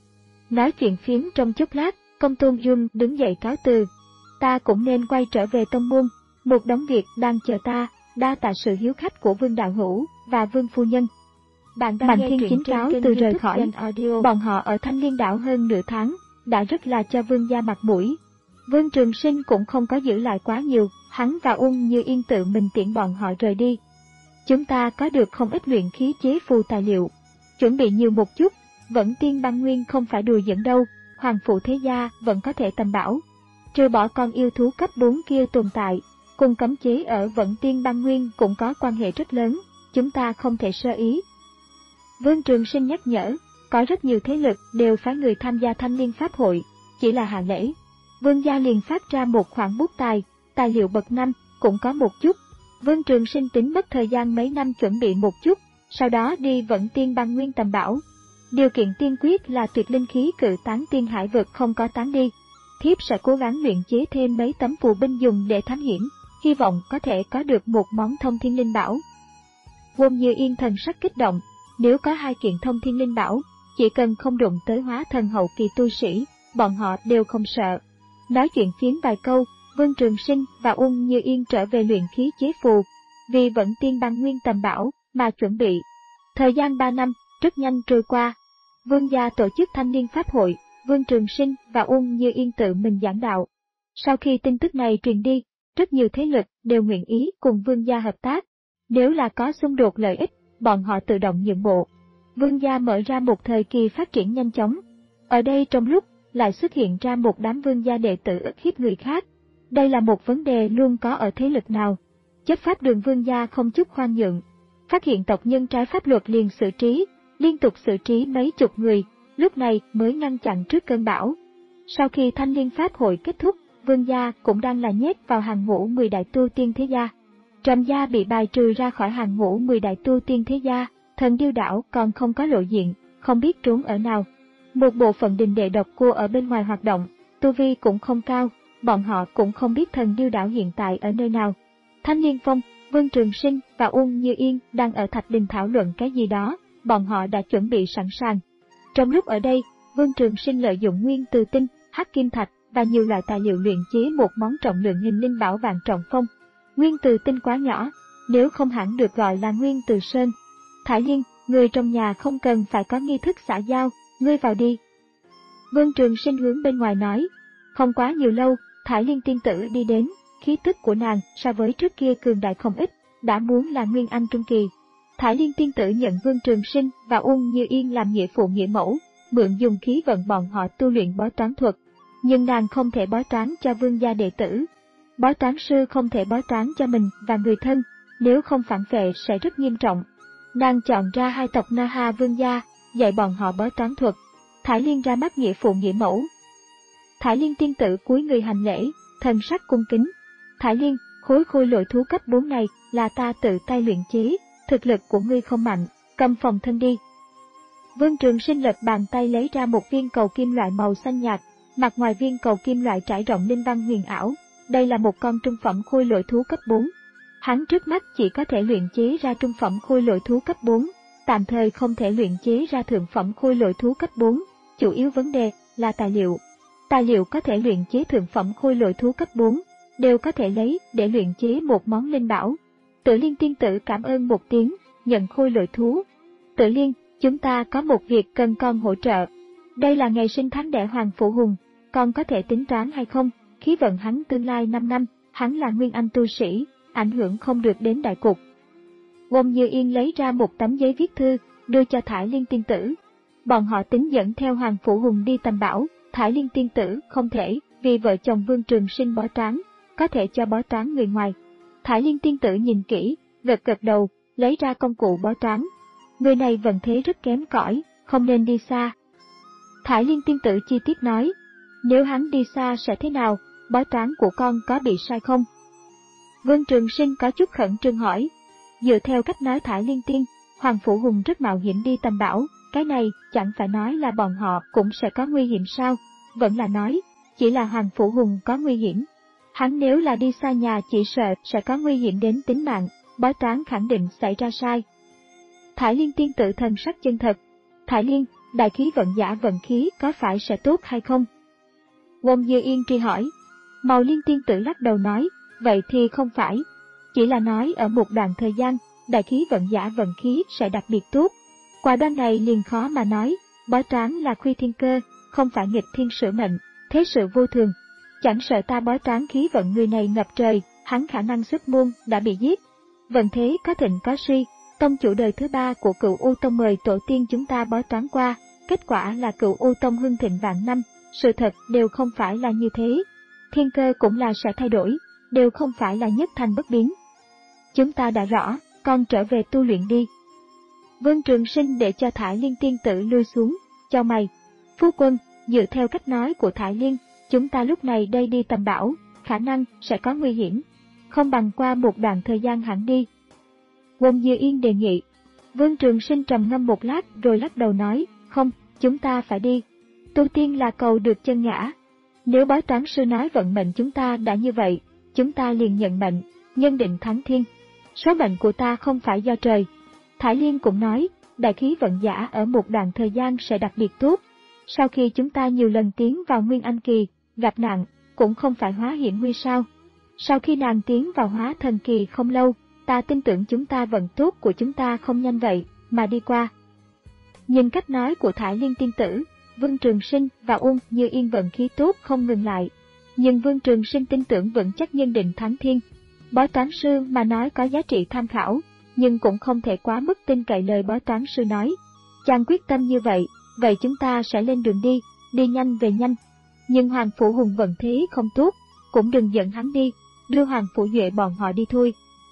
Nói chuyện phiếm trong chốc lát, Công Tôn Dương đứng dậy cáo từ. Ta cũng nên quay trở về tông môn, một đống việc đang chờ ta, đa tạ sự hiếu khách của Vương đạo hữu và Vương phu nhân. Bạn Mạnh Thiên Chính cáo từ rời khỏi, bọn họ ở Thanh Liên đảo hơn nửa tháng, đã rất là cho Vương gia mặt mũi. Vương Trường Sinh cũng không có giữ lại quá nhiều, hắn và Uông Như Yên tự mình tiễn bọn họ rời đi. Chúng ta có được không ít luyện khí chế phù tài liệu, chuẩn bị nhiều một chút, Vẫn Tiên Băng Nguyên không phải đùa giỡn đâu, hoàng phụ thế gia vẫn có thể tầm bảo. Trừ bỏ con yêu thú cấp bốn kia tồn tại, cùng cấm chế ở Vẫn Tiên Băng Nguyên cũng có quan hệ rất lớn, chúng ta không thể sơ ý. Vương Trường Sinh nhắc nhở, có rất nhiều thế lực đều phái người tham gia Thanh Liên Pháp hội, chỉ là hạ lễ. Vương gia liền phát ra một khoản bút tài, tài liệu bậc năm, cũng có một chút. Vương Trường Sinh tính mất thời gian mấy năm chuẩn bị một chút, sau đó đi Vẫn Tiên Băng Nguyên tầm bảo. Điều kiện tiên quyết là tuyệt linh khí cự tán tiên hải vực không có tán đi. Thiếp sẽ cố gắng luyện chế thêm mấy tấm phù binh dùng để thám hiểm, hy vọng có thể có được một món thông thiên linh bảo. Uông Như Yên thần sắc kích động, nếu có hai kiện thông thiên linh bảo, chỉ cần không đụng tới hóa thần hậu kỳ tu sĩ, bọn họ đều không sợ. Nói chuyện phiếm vài câu, Vương Trường Sinh và Uông Như Yên trở về luyện khí chế phù, vì Vẫn Tiên Băng Nguyên tầm bảo mà chuẩn bị. Thời gian ba năm rất nhanh trôi qua. Vương gia tổ chức Thanh Liên Pháp hội, Vương Trường Sinh và Uông Như Yên tự mình giảng đạo. Sau khi tin tức này truyền đi, rất nhiều thế lực đều nguyện ý cùng Vương gia hợp tác. Nếu là có xung đột lợi ích, bọn họ tự động nhượng bộ. Vương gia mở ra một thời kỳ phát triển nhanh chóng. Ở đây trong lúc lại xuất hiện ra một đám vương gia đệ tử ức hiếp người khác. Đây là một vấn đề luôn có ở thế lực nào. Chấp pháp đường Vương gia không chút khoan nhượng. Phát hiện tộc nhân trái pháp luật liền xử trí, liên tục xử trí mấy chục người, lúc này mới ngăn chặn trước cơn bão. Sau khi Thanh Liên Pháp hội kết thúc, Vương gia cũng đang là nhét vào hàng ngũ mười đại tu tiên thế gia. Trầm gia bị bài trừ ra khỏi hàng ngũ mười đại tu tiên thế gia, Thần Điêu đảo còn không có lộ diện, không biết trốn ở nào. Một bộ phận đình đệ độc cô ở bên ngoài hoạt động, tu vi cũng không cao, bọn họ cũng không biết Thần Điêu đảo hiện tại ở nơi nào. Thanh Liên Phong, Vương Trường Sinh và Uông Như Yên đang ở Thạch Đình thảo luận cái gì đó, bọn họ đã chuẩn bị sẵn sàng. Trong lúc ở đây, Vương Trường Sinh lợi dụng nguyên từ tinh, hắc kim thạch và nhiều loại tài liệu luyện chế một món trọng lượng hình linh bảo vạn trọng phong. Nguyên từ tinh quá nhỏ, nếu không hẳn được gọi là nguyên từ sơn. Thải Liên, người trong nhà không cần phải có nghi thức xã giao, ngươi vào đi. Vương Trường Sinh hướng bên ngoài nói. Không quá nhiều lâu, Thải Liên tiên tử đi đến, khí tức của nàng so với trước kia cường đại không ít, đã muốn là nguyên anh trung kỳ. Thải Liên tiên tử nhận Vương Trường Sinh và Uông Như Yên làm nghĩa phụ nghĩa mẫu, mượn dùng khí vận bọn họ tu luyện bói toán thuật. Nhưng nàng không thể bói toán cho vương gia đệ tử. Bói toán sư không thể bói toán cho mình và người thân, nếu không phản vệ sẽ rất nghiêm trọng. Nàng chọn ra hai tộc Na Ha vương gia, dạy bọn họ bói toán thuật. Thải Liên ra mắt nghĩa phụ nghĩa mẫu. Thải Liên tiên tử cúi người hành lễ, thần sắc cung kính. Thải Liên, khối khôi lỗi thú cấp bốn này là ta tự tay luyện chế, thực lực của ngươi không mạnh, cầm phòng thân đi. Vương Trường Sinh lật bàn tay lấy ra một viên cầu kim loại màu xanh nhạt, mặt ngoài viên cầu kim loại trải rộng linh văn huyền ảo. Đây là một con trung phẩm khôi lỗi thú cấp bốn. Hắn trước mắt chỉ có thể luyện chế ra trung phẩm khôi lỗi thú cấp bốn, tạm thời không thể luyện chế ra thượng phẩm khôi lỗi thú cấp bốn, chủ yếu vấn đề là tài liệu. Tài liệu có thể luyện chế thượng phẩm khôi lỗi thú cấp bốn, đều có thể lấy để luyện chế một món linh bảo. Tự Liên tiên tử cảm ơn một tiếng, nhận khôi lỗi thú. Tự Liên, chúng ta có một việc cần con hỗ trợ. Đây là ngày sinh tháng đẻ Hoàng Phụ Hùng, con có thể tính toán hay không? Khí vận hắn tương lai năm năm, hắn là nguyên anh tu sĩ, ảnh hưởng không được đến đại cục. Uông Như Yên lấy ra một tấm giấy viết thư, đưa cho Thải Liên tiên tử. Bọn họ tính dẫn theo Hoàng Phụ Hùng đi tầm bảo, Thải Liên tiên tử không thể, vì vợ chồng Vương Trường Sinh bói toán, có thể cho bói toán người ngoài. Thải Liên tiên tử nhìn kỹ, gật gật đầu, lấy ra công cụ bói toán. Người này vận thế rất kém cỏi, không nên đi xa. Thải Liên tiên tử chi tiết nói, nếu hắn đi xa sẽ thế nào, bói toán của con có bị sai không? Vương Trường Sinh có chút khẩn trương hỏi. Dựa theo cách nói Thải Liên tiên, Hoàng Phủ Hùng rất mạo hiểm đi tầm bảo, cái này chẳng phải nói là bọn họ cũng sẽ có nguy hiểm sao? Vẫn là nói, chỉ là Hoàng Phủ Hùng có nguy hiểm. Hắn nếu là đi xa nhà chỉ sợ sẽ có nguy hiểm đến tính mạng, bói toán khẳng định xảy ra sai. Thải Liên tiên tử thần sắc chân thật. Thải Liên, đại khí vận giả vận khí có phải sẽ tốt hay không? Wong Dư Yên truy hỏi. Màu Liên tiên tử lắc đầu nói, vậy thì không phải. Chỉ là nói ở một đoạn thời gian, đại khí vận giả vận khí sẽ đặc biệt tốt. Quả đoan này liền khó mà nói, bói toán là khuy thiên cơ, không phải nghịch thiên sử mệnh, thế sự vô thường. Chẳng sợ ta bói toán khí vận người này ngập trời, hắn khả năng xuất môn đã bị giết. Vận thế có thịnh có suy, tông chủ đời thứ ba của Cửu U Tông mời tổ tiên chúng ta bói toán qua, kết quả là Cửu U Tông hưng thịnh vạn năm, sự thật đều không phải là như thế. Thiên cơ cũng là sẽ thay đổi, đều không phải là nhất thành bất biến. Chúng ta đã rõ, con trở về tu luyện đi. Vương Trường Sinh để cho Thải Liên tiên tử lui xuống, cho mày. Phu quân, dựa theo cách nói của Thải Liên, chúng ta lúc này đây đi tầm bảo, khả năng sẽ có nguy hiểm. Không bằng qua một đoạn thời gian hẳn đi. Wong Dư Yên đề nghị. Vương Trường Sinh trầm ngâm một lát rồi lắc đầu nói, không, chúng ta phải đi. Tu tiên là cầu được chân ngã. Nếu bói toán sư nói vận mệnh chúng ta đã như vậy, chúng ta liền nhận mệnh, nhân định thắng thiên. Số mệnh của ta không phải do trời. Thải Liên cũng nói, đại khí vận giả ở một đoạn thời gian sẽ đặc biệt tốt. Sau khi chúng ta nhiều lần tiến vào Nguyên Anh Kỳ, gặp nạn, cũng không phải hóa hiểm nguy sao. Sau khi nàng tiến vào hóa thần kỳ không lâu, ta tin tưởng chúng ta vận tốt của chúng ta không nhanh vậy, mà đi qua. Nhìn cách nói của Thải Liên tiên tử, Vương Trường Sinh và Ung Như Yên vận khí tốt không ngừng lại. Nhưng Vương Trường Sinh tin tưởng vững chắc nhân định thắng thiên. Bói toán sư mà nói có giá trị tham khảo, nhưng cũng không thể quá mức tin cậy lời bói toán sư nói. Chàng quyết tâm như vậy, vậy chúng ta sẽ lên đường đi, đi nhanh về nhanh. Nhưng Hoàng Phủ Hùng vận thế không tốt, cũng đừng dẫn hắn đi, đưa Hoàng Phủ Duệ bọn họ đi thôi.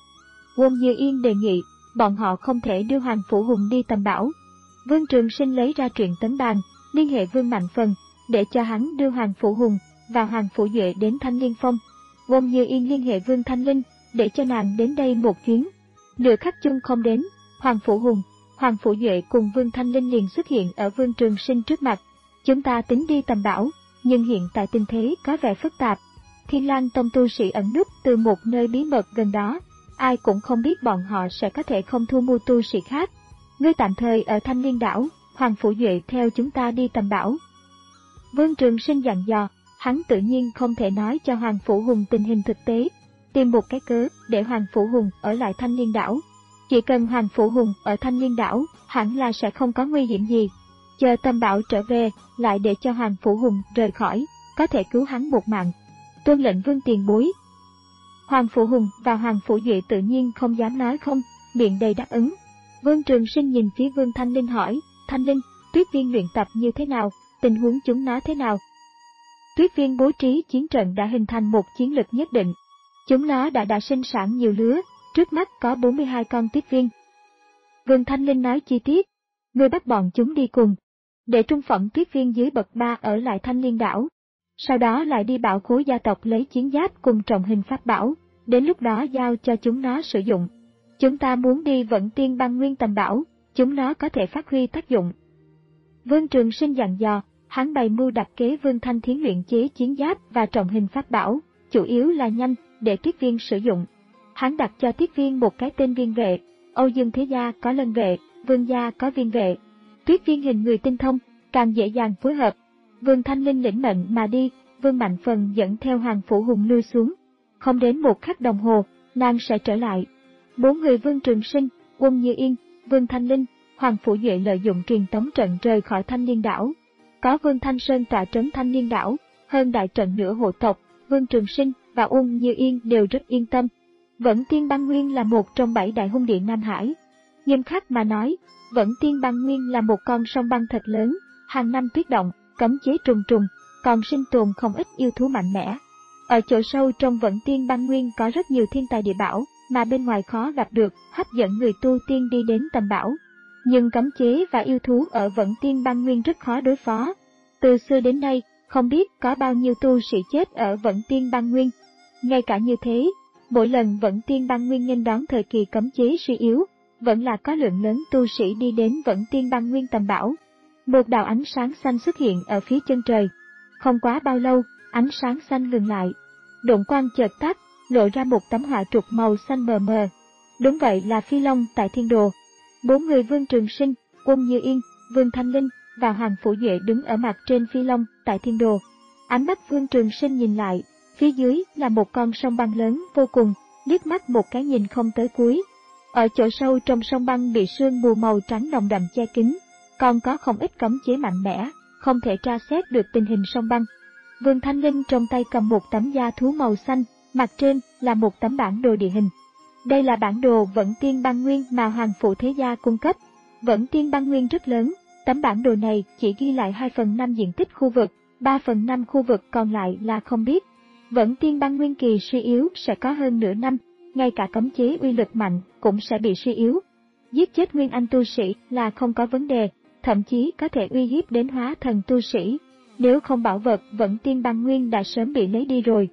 Wong Dư Yên đề nghị, bọn họ không thể đưa Hoàng Phủ Hùng đi tầm bảo. Vương Trường Sinh lấy ra truyện tấn bàn, liên hệ Vương Mạnh Phần, để cho hắn đưa Hoàng Phủ Hùng và Hoàng Phủ Duệ đến Thanh Liên Phong. Wong Dư Yên liên hệ Vương Thanh Linh, để cho nàng đến đây một chuyến. Nửa khắc chung không đến, Hoàng Phủ Hùng, Hoàng Phủ Duệ cùng Vương Thanh Linh liền xuất hiện ở Vương Trường Sinh trước mặt. Chúng ta tính đi tầm bảo, nhưng hiện tại tình thế có vẻ phức tạp. Thiên Lang Tông tu sĩ ẩn núp từ một nơi bí mật gần đó, ai cũng không biết bọn họ sẽ có thể không thu mua tu sĩ khác. Ngươi tạm thời ở Thanh Liên đảo, Hoàng Phủ Duệ theo chúng ta đi tầm bảo. Vương Trường Sinh dặn dò, hắn tự nhiên không thể nói cho Hoàng Phủ Hùng tình hình thực tế, tìm một cái cớ để Hoàng Phủ Hùng ở lại Thanh Liên đảo. Chỉ cần Hoàng Phủ Hùng ở Thanh Liên đảo, hẳn là sẽ không có nguy hiểm gì. Chờ tầm bảo trở về, lại để cho Hoàng Phủ Hùng rời khỏi, có thể cứu hắn một mạng. Tuân lệnh Vương tiền bối. Hoàng Phủ Hùng và Hoàng Phủ Duệ tự nhiên không dám nói không, miệng đầy đáp ứng. Vương Trường Sinh nhìn phía Vương Thanh Linh hỏi, Thanh Linh, Tuyết Viên luyện tập như thế nào, tình huống chúng nó thế nào? Tuyết Viên bố trí chiến trận đã hình thành một chiến lực nhất định. Chúng nó đã đã sinh sản nhiều lứa, trước mắt có bốn mươi hai con Tuyết Viên. Vương Thanh Linh nói chi tiết, người bắt bọn chúng đi cùng, để trung phẩm Tuyết Viên dưới bậc ba ở lại Thanh Liên đảo. Sau đó lại đi bảo khối gia tộc lấy chiến giáp cùng trọng hình pháp bảo, đến lúc đó giao cho chúng nó sử dụng. Chúng ta muốn đi Vận Tiên Băng Nguyên tầm bảo, chúng nó có thể phát huy tác dụng. Vương Trường Sinh dặn dò, hắn bày mưu đặt kế Vương Thanh Thiến luyện chế chiến giáp và trọng hình pháp bảo, chủ yếu là nhanh, để Tuyết Viên sử dụng. Hắn đặt cho Tuyết Viên một cái tên Viên Vệ, Âu Dương Thế Gia có Lân Vệ, Vương Gia có Viên Vệ. Tuyết Viên hình người tinh thông, càng dễ dàng phối hợp. Vương Thanh Linh lĩnh mệnh mà đi, Vương Mạnh Phần dẫn theo Hoàng Phủ Hùng lui xuống. Không đến một khắc đồng hồ, nàng sẽ trở lại. Bốn người Vương Trường Sinh, Wong Như Yên, Vương Thanh Linh, Hoàng Phủ Duệ lợi dụng truyền tống trận rời khỏi Thanh Liên đảo. Có Vương Thanh Sơn tọa trấn Thanh Liên đảo, hơn đại trận nửa hộ tộc, Vương Trường Sinh và Wong Như Yên đều rất yên tâm. Vẫn Tiên Băng Nguyên là một trong bảy đại hung địa Nam Hải. Nghiêm khắc mà nói, Vẫn Tiên Băng Nguyên là một con sông băng thật lớn, hàng năm tuyết động, cấm chế trùng trùng, còn sinh tồn không ít yêu thú mạnh mẽ. Ở chỗ sâu trong Vẫn Tiên Băng Nguyên có rất nhiều thiên tài địa bảo, mà bên ngoài khó gặp được, hấp dẫn người tu tiên đi đến tầm bảo. Nhưng cấm chế và yêu thú ở Vẫn Tiên Băng Nguyên rất khó đối phó. Từ xưa đến nay, không biết có bao nhiêu tu sĩ chết ở Vẫn Tiên Băng Nguyên. Ngay cả như thế, mỗi lần Vẫn Tiên Băng Nguyên nghênh đón thời kỳ cấm chế suy yếu, vẫn là có lượng lớn tu sĩ đi đến Vẫn Tiên Băng Nguyên tầm bảo. Một đạo ánh sáng xanh xuất hiện ở phía chân trời. Không quá bao lâu, ánh sáng xanh ngừng lại. Độn quang chợt tắt, lộ ra một tấm họa trục màu xanh mờ mờ. Đúng vậy là Phi Long tại Thiên Đồ. Bốn người Vương Trường Sinh, Uông Như Yên, Vương Thanh Linh và Hoàng Phủ Duệ đứng ở mặt trên Phi Long tại Thiên Đồ. Ánh mắt Vương Trường Sinh nhìn lại, phía dưới là một con sông băng lớn vô cùng, liếc mắt một cái nhìn không tới cuối. Ở chỗ sâu trong sông băng bị sương mù màu trắng nồng đậm che kín, còn có không ít cấm chế mạnh mẽ, không thể tra xét được tình hình sông băng. Vương Thanh Linh trong tay cầm một tấm da thú màu xanh, mặt trên là một tấm bản đồ địa hình. Đây là bản đồ Vẫn Tiên Băng Nguyên mà Hoàng Phủ Thế Gia cung cấp. Vẫn Tiên Băng Nguyên rất lớn, tấm bản đồ này chỉ ghi lại hai phần năm diện tích khu vực, ba phần năm khu vực còn lại là không biết. Vẫn Tiên Băng Nguyên kỳ suy yếu sẽ có hơn nửa năm, ngay cả cấm chế uy lực mạnh cũng sẽ bị suy yếu. Giết chết nguyên anh tu sĩ là không có vấn đề, thậm chí có thể uy hiếp đến hóa thần tu sĩ. Nếu không bảo vật Vẫn Tiên Băng Nguyên đã sớm bị lấy đi rồi.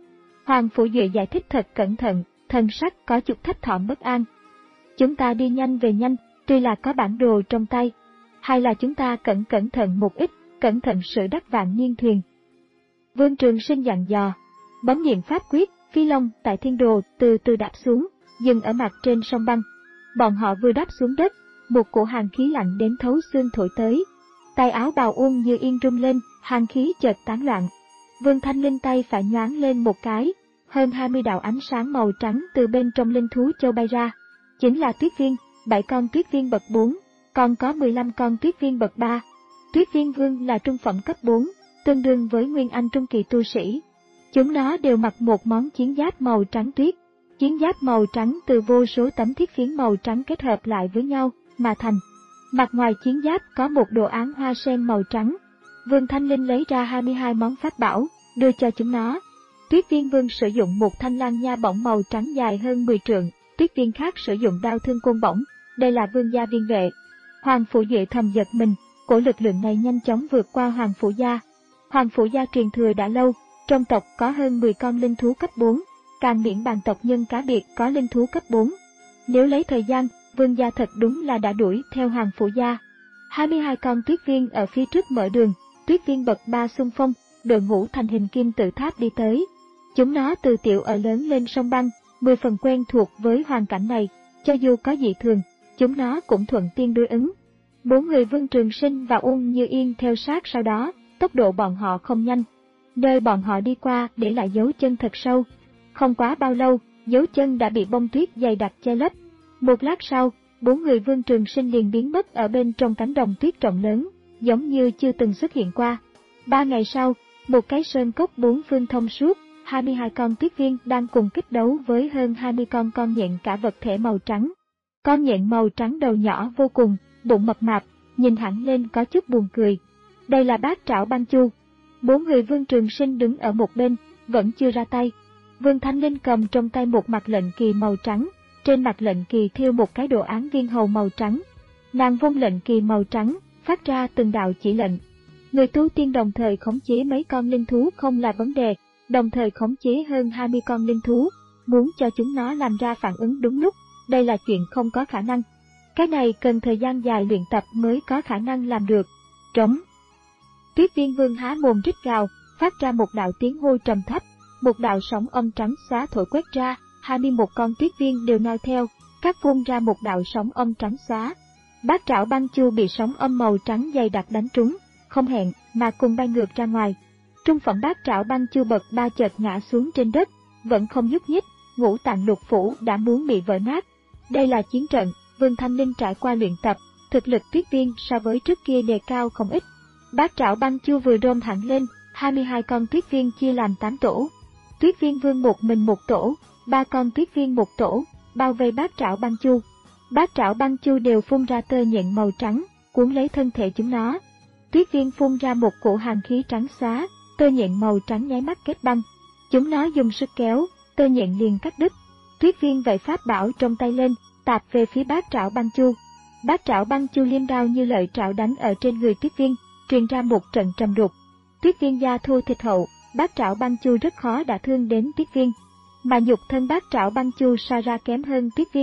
Hoàng Phủ Duệ giải thích thật cẩn thận, thần sắc có chút thấp thỏm bất an. Chúng ta đi nhanh về nhanh, tuy là có bản đồ trong tay, hay là chúng ta cẩn cẩn thận một ít, cẩn thận sự đắc vạn niên thuyền. Vương Trường Sinh dặn dò, bấm niệm pháp quyết, Phi Long tại Thiên Đồ từ từ đáp xuống, dừng ở mặt trên sông băng. Bọn họ vừa đáp xuống đất, một cổ hàn khí lạnh đến thấu xương thổi tới. Tay áo bào Uông Như Yên rung lên, hàn khí chợt tán loạn. Vương Thanh Linh tay phải nhoáng lên một cái, hơn hai mươi đạo ánh sáng màu trắng từ bên trong linh thú châu bay ra. Chính là tuyết viên, bảy con tuyết viên bậc bốn, còn có mười lăm con tuyết viên bậc ba. Tuyết viên vương là trung phẩm cấp bốn, tương đương với nguyên anh trung kỳ tu sĩ. Chúng nó đều mặc một món chiến giáp màu trắng tuyết. Chiến giáp màu trắng từ vô số tấm thiết phiến màu trắng kết hợp lại với nhau mà thành. Mặt ngoài chiến giáp có một đồ án hoa sen màu trắng. Vương Thanh Linh lấy ra hai mươi hai món pháp bảo, đưa cho chúng nó. Tuyết viên vương sử dụng một thanh lang nha bổng màu trắng dài hơn mười trượng, tuyết viên khác sử dụng đao thương côn bổng, đây là vương gia viên vệ. Hoàng Phủ Duệ thầm giật mình, cổ lực lượng này nhanh chóng vượt qua Hoàng Phủ gia. Hoàng Phủ gia truyền thừa đã lâu, trong tộc có hơn mười con linh thú cấp bốn, càng miễn bàn tộc nhân cá biệt có linh thú cấp bốn. Nếu lấy thời gian, vương gia thật đúng là đã đuổi theo Hoàng Phủ gia. hai mươi hai con tuyết viên ở phía trước mở đường, tuyết viên bậc ba xung phong, đội ngũ thành hình kim tự tháp đi tới. Chúng nó từ tiểu ở lớn lên sông băng, mười phần quen thuộc với hoàn cảnh này, cho dù có dị thường, chúng nó cũng thuận tiên đối ứng. Bốn người Vương Trường Sinh và Uông Như Yên theo sát sau đó, tốc độ bọn họ không nhanh. Nơi bọn họ đi qua để lại dấu chân thật sâu. Không quá bao lâu, dấu chân đã bị bông tuyết dày đặc che lấp. Một lát sau, bốn người Vương Trường Sinh liền biến mất ở bên trong cánh đồng tuyết rộng lớn, giống như chưa từng xuất hiện qua. Ba ngày sau, một cái sơn cốc bốn phương thông suốt, hai mươi hai con tuyết viên đang cùng kích đấu với hơn hai mươi con con nhện cả vật thể màu trắng. Con nhện màu trắng đầu nhỏ vô cùng, bụng mập mạp, nhìn hẳn lên có chút buồn cười. Đây là Bát Trảo Băng Chu. Bốn người Vương Trường Sinh đứng ở một bên, vẫn chưa ra tay. Vương Thanh Linh cầm trong tay một mặt lệnh kỳ màu trắng, trên mặt lệnh kỳ thêu một cái đồ án viên hầu màu trắng. Nàng vung lệnh kỳ màu trắng, phát ra từng đạo chỉ lệnh. Người tu tiên đồng thời khống chế mấy con linh thú không là vấn đề, đồng thời khống chế hơn hai mươi con linh thú, muốn cho chúng nó làm ra phản ứng đúng lúc, đây là chuyện không có khả năng. Cái này cần thời gian dài luyện tập mới có khả năng làm được. Trống. Tuyết viên vương há mồm rít gào, phát ra một đạo tiếng hô trầm thấp, một đạo sóng âm trắng xóa thổi quét ra, hai mươi mốt con tuyết viên đều noi theo, các phun ra một đạo sóng âm trắng xóa. Bát Trảo Băng Chu bị sóng âm màu trắng dày đặc đánh trúng, không hẹn mà cùng bay ngược ra ngoài. Trung phẩm Bát Trảo Băng Chu bậc ba chợt ngã xuống trên đất, vẫn không nhúc nhích, ngũ tạng lục phủ đã muốn bị vỡ nát. Đây là chiến trận, Vương Thanh Linh trải qua luyện tập, thực lực tuyết viên so với trước kia đề cao không ít. Bát Trảo Băng Chu vừa rôm thẳng lên, hai mươi hai con tuyết viên chia làm tám tổ. Tuyết viên vương một mình một tổ, ba con tuyết viên một tổ, bao vây Bát Trảo Băng Chu. Bát Trảo Băng Chu đều phun ra tơ nhện màu trắng, cuốn lấy thân thể chúng nó. Tuyết viên phun ra một cổ hàn khí trắng xóa, tơ nhện màu trắng nháy mắt kết băng. Chúng nó dùng sức kéo, tơ nhện liền cắt đứt. Tuyết viên vẩy pháp bảo trong tay lên, tạp về phía Bát Trảo Băng Chu. Bát Trảo Băng Chu liêm đao như lợi trảo đánh ở trên người tuyết viên, truyền ra một trận trầm đục. Tuyết viên da thô thịt hậu, Bát Trảo Băng Chu rất khó đả thương đến tuyết viên. Mà nhục thân Bát Trảo Băng Chu so ra kém hơn tuyết viên,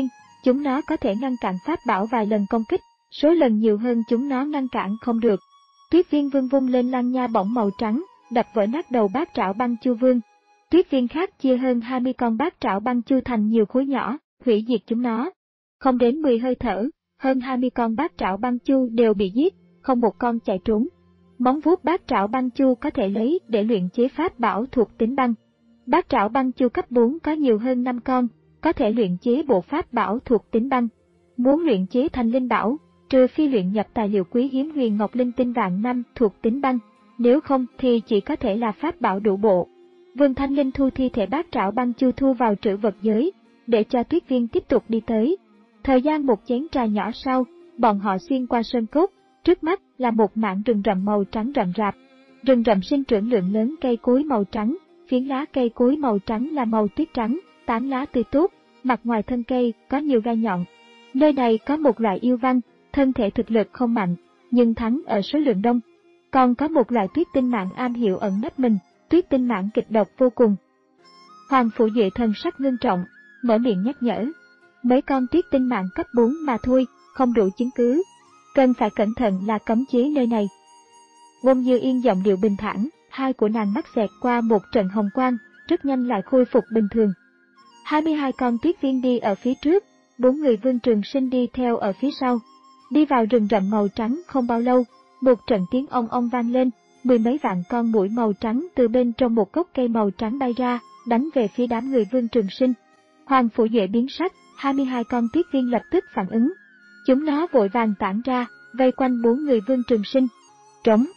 Chúng nó có thể ngăn cản pháp bảo vài lần công kích, số lần nhiều hơn chúng nó ngăn cản không được. Tuyết Viên Vương vung lên lăng nha bổng màu trắng, đập vỡ nát đầu bát trảo băng chu vương. Tuyết Viên khác chia hơn hai mươi con bát trảo băng chu thành nhiều khối nhỏ, hủy diệt chúng nó. Không đến mười hơi thở, hơn hai mươi con bát trảo băng chu đều bị giết, không một con chạy trốn. Móng vuốt bát trảo băng chu có thể lấy để luyện chế pháp bảo thuộc tính băng. Bát trảo băng chu cấp bốn có nhiều hơn năm con, có thể luyện chế bộ pháp bảo thuộc tính băng. Muốn luyện chế thành linh bảo, trừ phi luyện nhập tài liệu quý hiếm huyền ngọc linh tinh vạn năm thuộc tính băng, nếu không thì chỉ có thể là pháp bảo đủ bộ. Vương Thanh Linh thu thi thể bát trảo băng chu thu vào trữ vật giới, để cho Tuyết Viên tiếp tục đi tới. Thời gian một chén trà nhỏ sau, bọn họ xuyên qua sơn cốt, trước mắt là một mảng rừng rậm màu trắng rậm rạp. Rừng rậm sinh trưởng lượng lớn cây cối màu trắng, phiến lá cây cối màu trắng là màu tuyết trắng, tán lá tươi tốt, mặt ngoài thân cây có nhiều gai nhọn. Nơi này có một loại yêu văn, thân thể thực lực không mạnh, nhưng thắng ở số lượng đông. Còn có một loại tuyết tinh mãng am hiểu ẩn nấp mình, tuyết tinh mãng kịch độc vô cùng. Hoàng Phủ Duệ thần sắc ngưng trọng, mở miệng nhắc nhở. Mấy con tuyết tinh mãng cấp bốn mà thôi, không đủ chứng cứ. Cần phải cẩn thận là cấm chế nơi này. Wông Như Yên giọng điệu bình thản, hai của nàng mắt xẹt qua một trận hồng quang, rất nhanh lại khôi phục bình thường. hai mươi hai con tuyết viên đi ở phía trước, bốn người Vương Trường Sinh đi theo ở phía sau. Đi vào rừng rậm màu trắng không bao lâu, một trận tiếng ong ong vang lên, mười mấy vạn con muỗi màu trắng từ bên trong một gốc cây màu trắng bay ra, đánh về phía đám người Vương Trường Sinh. Hoàng Phủ Duệ biến sắc, hai mươi hai con tuyết viên lập tức phản ứng. Chúng nó vội vàng tản ra, vây quanh bốn người Vương Trường Sinh. Trống.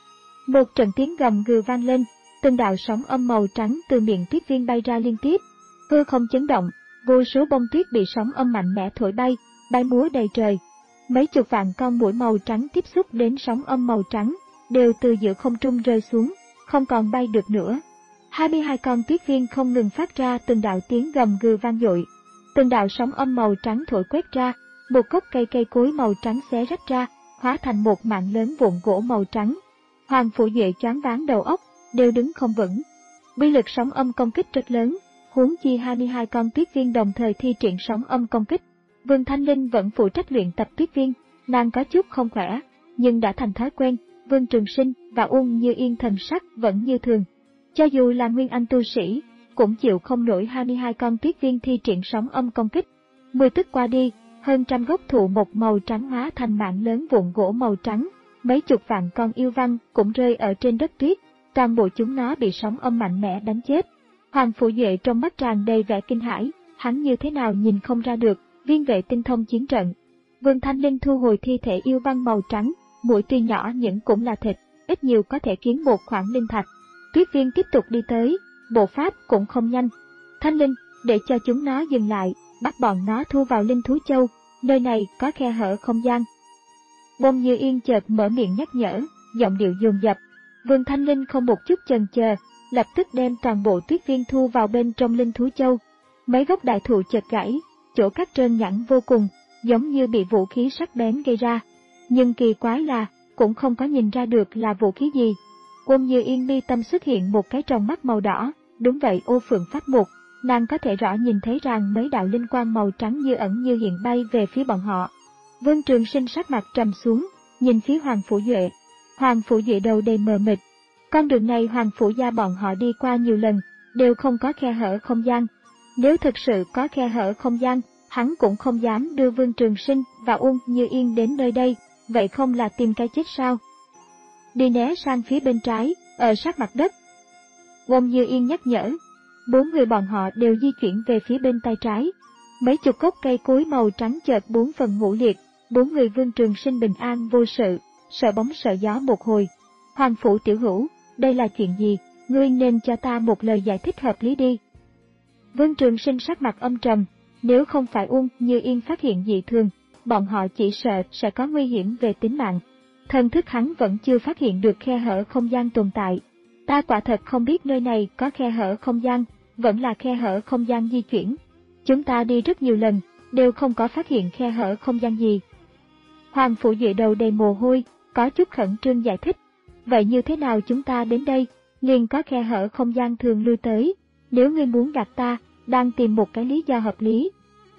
Một trận tiếng gầm gừ vang lên, từng đạo sóng âm màu trắng từ miệng tuyết viên bay ra liên tiếp. Hư không chấn động, vô số bông tuyết bị sóng âm mạnh mẽ thổi bay, bay múa đầy trời. Mấy chục vạn con muỗi màu trắng tiếp xúc đến sóng âm màu trắng, đều từ giữa không trung rơi xuống, không còn bay được nữa. hai mươi hai con tuyết viên không ngừng phát ra từng đạo tiếng gầm gừ vang dội. Từng đạo sóng âm màu trắng thổi quét ra, một gốc cây cây cối màu trắng xé rách ra, hóa thành một mảng lớn vụn gỗ màu trắng. Hoàng Phủ Duệ choáng váng đầu óc, đều đứng không vững. Uy lực sóng âm công kích rất lớn, huống chi hai mươi hai con tuyết viên đồng thời thi triển sóng âm công kích. Vương Thanh Linh vẫn phụ trách luyện tập tuyết viên, nàng có chút không khỏe, nhưng đã thành thói quen. Vương Trường Sinh và Uông Như Yên thần sắc vẫn như thường. Cho dù là nguyên anh tu sĩ, cũng chịu không nổi hai mươi hai con tuyết viên thi triển sóng âm công kích. Mười tức qua đi, hơn trăm gốc thụ một màu trắng hóa thành mảng lớn vụn gỗ màu trắng, mấy chục vạn con yêu văn cũng rơi ở trên đất tuyết, toàn bộ chúng nó bị sóng âm mạnh mẽ đánh chết. Hoàng Phủ Duệ trong mắt tràn đầy vẻ kinh hãi, hắn như thế nào nhìn không ra được, viên vệ tinh thông chiến trận. Vương Thanh Linh thu hồi thi thể yêu văn màu trắng, muỗi tuy nhỏ nhưng cũng là thịt, ít nhiều có thể khiến một khoản linh thạch. Tuyết viên tiếp tục đi tới, bộ pháp cũng không nhanh. Thanh Linh, để cho chúng nó dừng lại, bắt bọn nó thu vào linh thú châu, nơi này có khe hở không gian. Bông Như Yên chợt mở miệng nhắc nhở, giọng điệu dồn dập. Vương Thanh Linh không một chút chần chờ, lập tức đem toàn bộ tuyết viên thu vào bên trong linh thú châu. Mấy gốc đại thụ chợt gãy, chỗ cắt trơn nhẵn vô cùng, giống như bị vũ khí sắc bén gây ra. Nhưng kỳ quái là, cũng không có nhìn ra được là vũ khí gì. Bông Như Yên mi tâm xuất hiện một cái tròng mắt màu đỏ, đúng vậy ô phượng pháp mục, nàng có thể rõ nhìn thấy rằng mấy đạo linh quang màu trắng như ẩn như hiện bay về phía bọn họ. Vương Trường Sinh sắc mặt trầm xuống, nhìn phía Hoàng Phủ Duệ. Hoàng Phủ Duệ đầu đầy mờ mịt. Con đường này Hoàng Phủ gia bọn họ đi qua nhiều lần, đều không có khe hở không gian. Nếu thực sự có khe hở không gian, hắn cũng không dám đưa Vương Trường Sinh và Uông Như Yên đến nơi đây, vậy không là tìm cái chết sao? Đi né sang phía bên trái, ở sát mặt đất. Uông Như Yên nhắc nhở. Bốn người bọn họ đều di chuyển về phía bên tay trái. Mấy chục gốc cây cối màu trắng chợt bốn phần ngũ liệt, bốn người Vương Trường Sinh bình an vô sự, sợ bóng sợ gió một hồi. Hoàng Phủ tiểu hữu, đây là chuyện gì, ngươi nên cho ta một lời giải thích hợp lý đi. Vương Trường Sinh sắc mặt âm trầm, nếu không phải Uông Như Yên phát hiện dị thường, bọn họ chỉ sợ sẽ có nguy hiểm về tính mạng. Thần thức hắn vẫn chưa phát hiện được khe hở không gian tồn tại. Ta quả thật không biết nơi này có khe hở không gian, vẫn là khe hở không gian di chuyển. Chúng ta đi rất nhiều lần, đều không có phát hiện khe hở không gian gì. Hoàng Phủ Duệ đầu đầy mồ hôi, có chút khẩn trương giải thích. Vậy như thế nào chúng ta đến đây, liền có khe hở không gian thường lui tới, nếu ngươi muốn gạt ta, đang tìm một cái lý do hợp lý.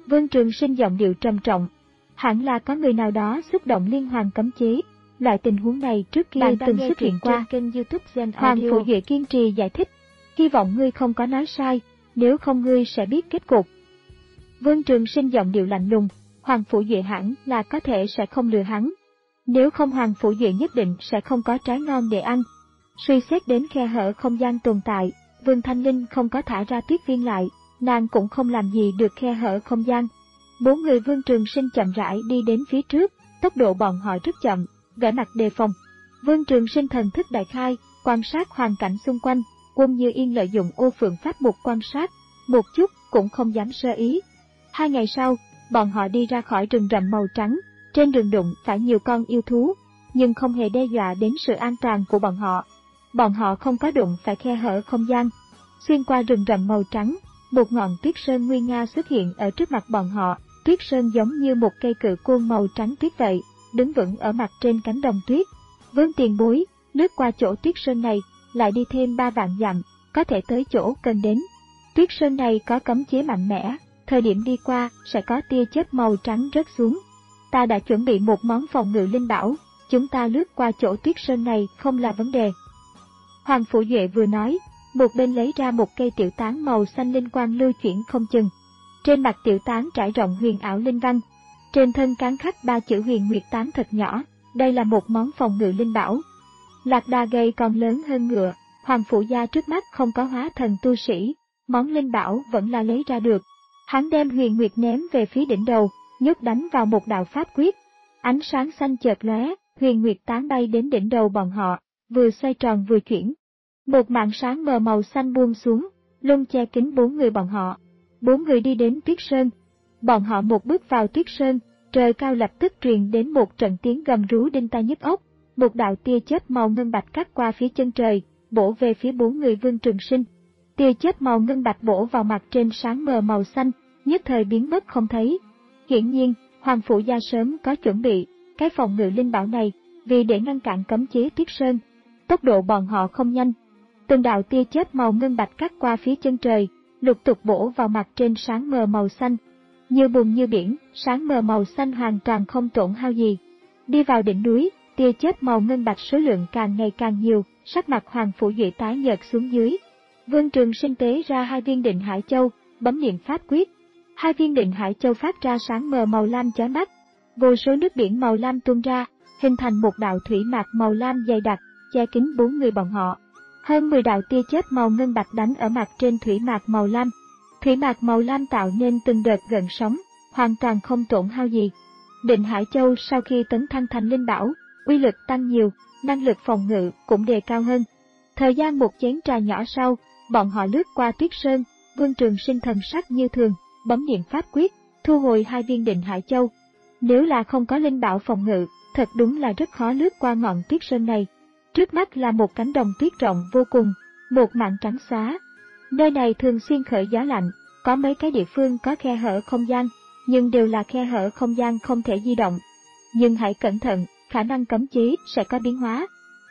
Vương Trường Sinh giọng điệu trầm trọng. Hẳn là có người nào đó xúc động liên hoàn cấm chế. Loại tình huống này trước kia từng xuất hiện qua. Kênh YouTube Gen Hoàng Phủ Duệ kiên trì giải thích. Hy vọng ngươi không có nói sai, nếu không ngươi sẽ biết kết cục. Vương Trường Sinh giọng điệu lạnh lùng. Hoàng Phủ Duệ hẳn là có thể sẽ không lừa hắn. Nếu không Hoàng Phủ Duệ nhất định sẽ không có trái ngon để ăn. Suy xét đến khe hở không gian tồn tại, Vương Thanh Linh không có thả ra Tuyết Viên lại, nàng cũng không làm gì được khe hở không gian. Bốn người Vương Trường Sinh chậm rãi đi đến phía trước, tốc độ bọn họ rất chậm, vẻ mặt đề phòng. Vương Trường Sinh thần thức đại khai, quan sát hoàn cảnh xung quanh, Quân Như Yên lợi dụng ô phượng pháp mục quan sát, một chút cũng không dám sơ ý. Hai ngày sau, bọn họ đi ra khỏi rừng rậm màu trắng, trên đường đụng phải nhiều con yêu thú, nhưng không hề đe dọa đến sự an toàn của bọn họ. Bọn họ không có đụng phải khe hở không gian. Xuyên qua rừng rậm màu trắng, một ngọn tuyết sơn nguy nga xuất hiện ở trước mặt bọn họ. Tuyết sơn giống như một cây cự côn màu trắng tuyết vậy, đứng vững ở mặt trên cánh đồng tuyết. Vương tiền bối, lướt qua chỗ tuyết sơn này, lại đi thêm ba vạn dặm, có thể tới chỗ cần đến. Tuyết sơn này có cấm chế mạnh mẽ, thời điểm đi qua sẽ có tia chớp màu trắng rớt xuống. Ta đã chuẩn bị một món phòng ngự linh bảo, chúng ta lướt qua chỗ tuyết sơn này không là vấn đề. Hoàng Phủ Duệ vừa nói, một bên lấy ra một cây tiểu tán màu xanh linh quang lưu chuyển không chừng. Trên mặt tiểu tán trải rộng huyền ảo linh văn, trên thân cán khắc ba chữ Huyền Nguyệt Tán thật nhỏ, đây là một món phòng ngự linh bảo. Lạc đà gầy còn lớn hơn ngựa, Hoàng Phủ gia trước mắt không có hóa thần tu sĩ, món linh bảo vẫn là lấy ra được. Hắn đem Huyền Nguyệt ném về phía đỉnh đầu, nhốt đánh vào một đạo pháp quyết. Ánh sáng xanh chợt lóe, Huyền Nguyệt Tán bay đến đỉnh đầu bọn họ, vừa xoay tròn vừa chuyển. Một màn sáng mờ màu xanh buông xuống, lung che kín bốn người bọn họ. Bốn người đi đến tuyết sơn. Bọn họ một bước vào tuyết sơn, trời cao lập tức truyền đến một trận tiếng gầm rú đinh tai nhức óc. Một đạo tia chớp màu ngân bạch cắt qua phía chân trời, bổ về phía bốn người Vương Trường Sinh. Tia chớp màu ngân bạch bổ vào mặt trên sáng mờ màu xanh, nhất thời biến mất không thấy. Hiển nhiên, Hoàng Phủ gia sớm có chuẩn bị, cái phòng ngự linh bảo này, vì để ngăn cản cấm chế tuyết sơn. Tốc độ bọn họ không nhanh. Từng đạo tia chớp màu ngân bạch cắt qua phía chân trời, lục tục bổ vào mặt trên sáng mờ màu xanh. Như bùn như biển, sáng mờ màu xanh hoàn toàn không tổn hao gì. Đi vào đỉnh núi, tia chớp màu ngân bạch số lượng càng ngày càng nhiều, sắc mặt Hoàng Phủ Duệ tái nhợt xuống dưới. Vương Trường Sinh tế ra hai viên Định Hải Châu, bấm niệm pháp quyết. Hai viên Định Hải Châu phát ra sáng mờ màu lam chói mắt. Vô số nước biển màu lam tuôn ra, hình thành một đạo thủy mạc màu lam dày đặc, che kín bốn người bọn họ. Hơn mười đạo tia chớp màu ngân bạch đánh ở mặt trên thủy mạc màu lam. Thủy mạc màu lam tạo nên từng đợt gợn sóng, hoàn toàn không tổn hao gì. Định Hải Châu sau khi tấn thăng thành linh bảo, uy lực tăng nhiều, năng lực phòng ngự cũng đề cao hơn. Thời gian một chén trà nhỏ sau, bọn họ lướt qua tuyết sơn. Vương Trường Sinh thần sắc như thường, bấm niệm pháp quyết, thu hồi hai viên Định Hải Châu. Nếu là không có linh bảo phòng ngự, thật đúng là rất khó lướt qua ngọn tuyết sơn này. Trước mắt là một cánh đồng tuyết rộng vô cùng, một mảng trắng xóa. Nơi này thường xuyên khởi gió lạnh, có mấy cái địa phương có khe hở không gian, nhưng đều là khe hở không gian không thể di động. Nhưng hãy cẩn thận, khả năng cấm chế sẽ có biến hóa.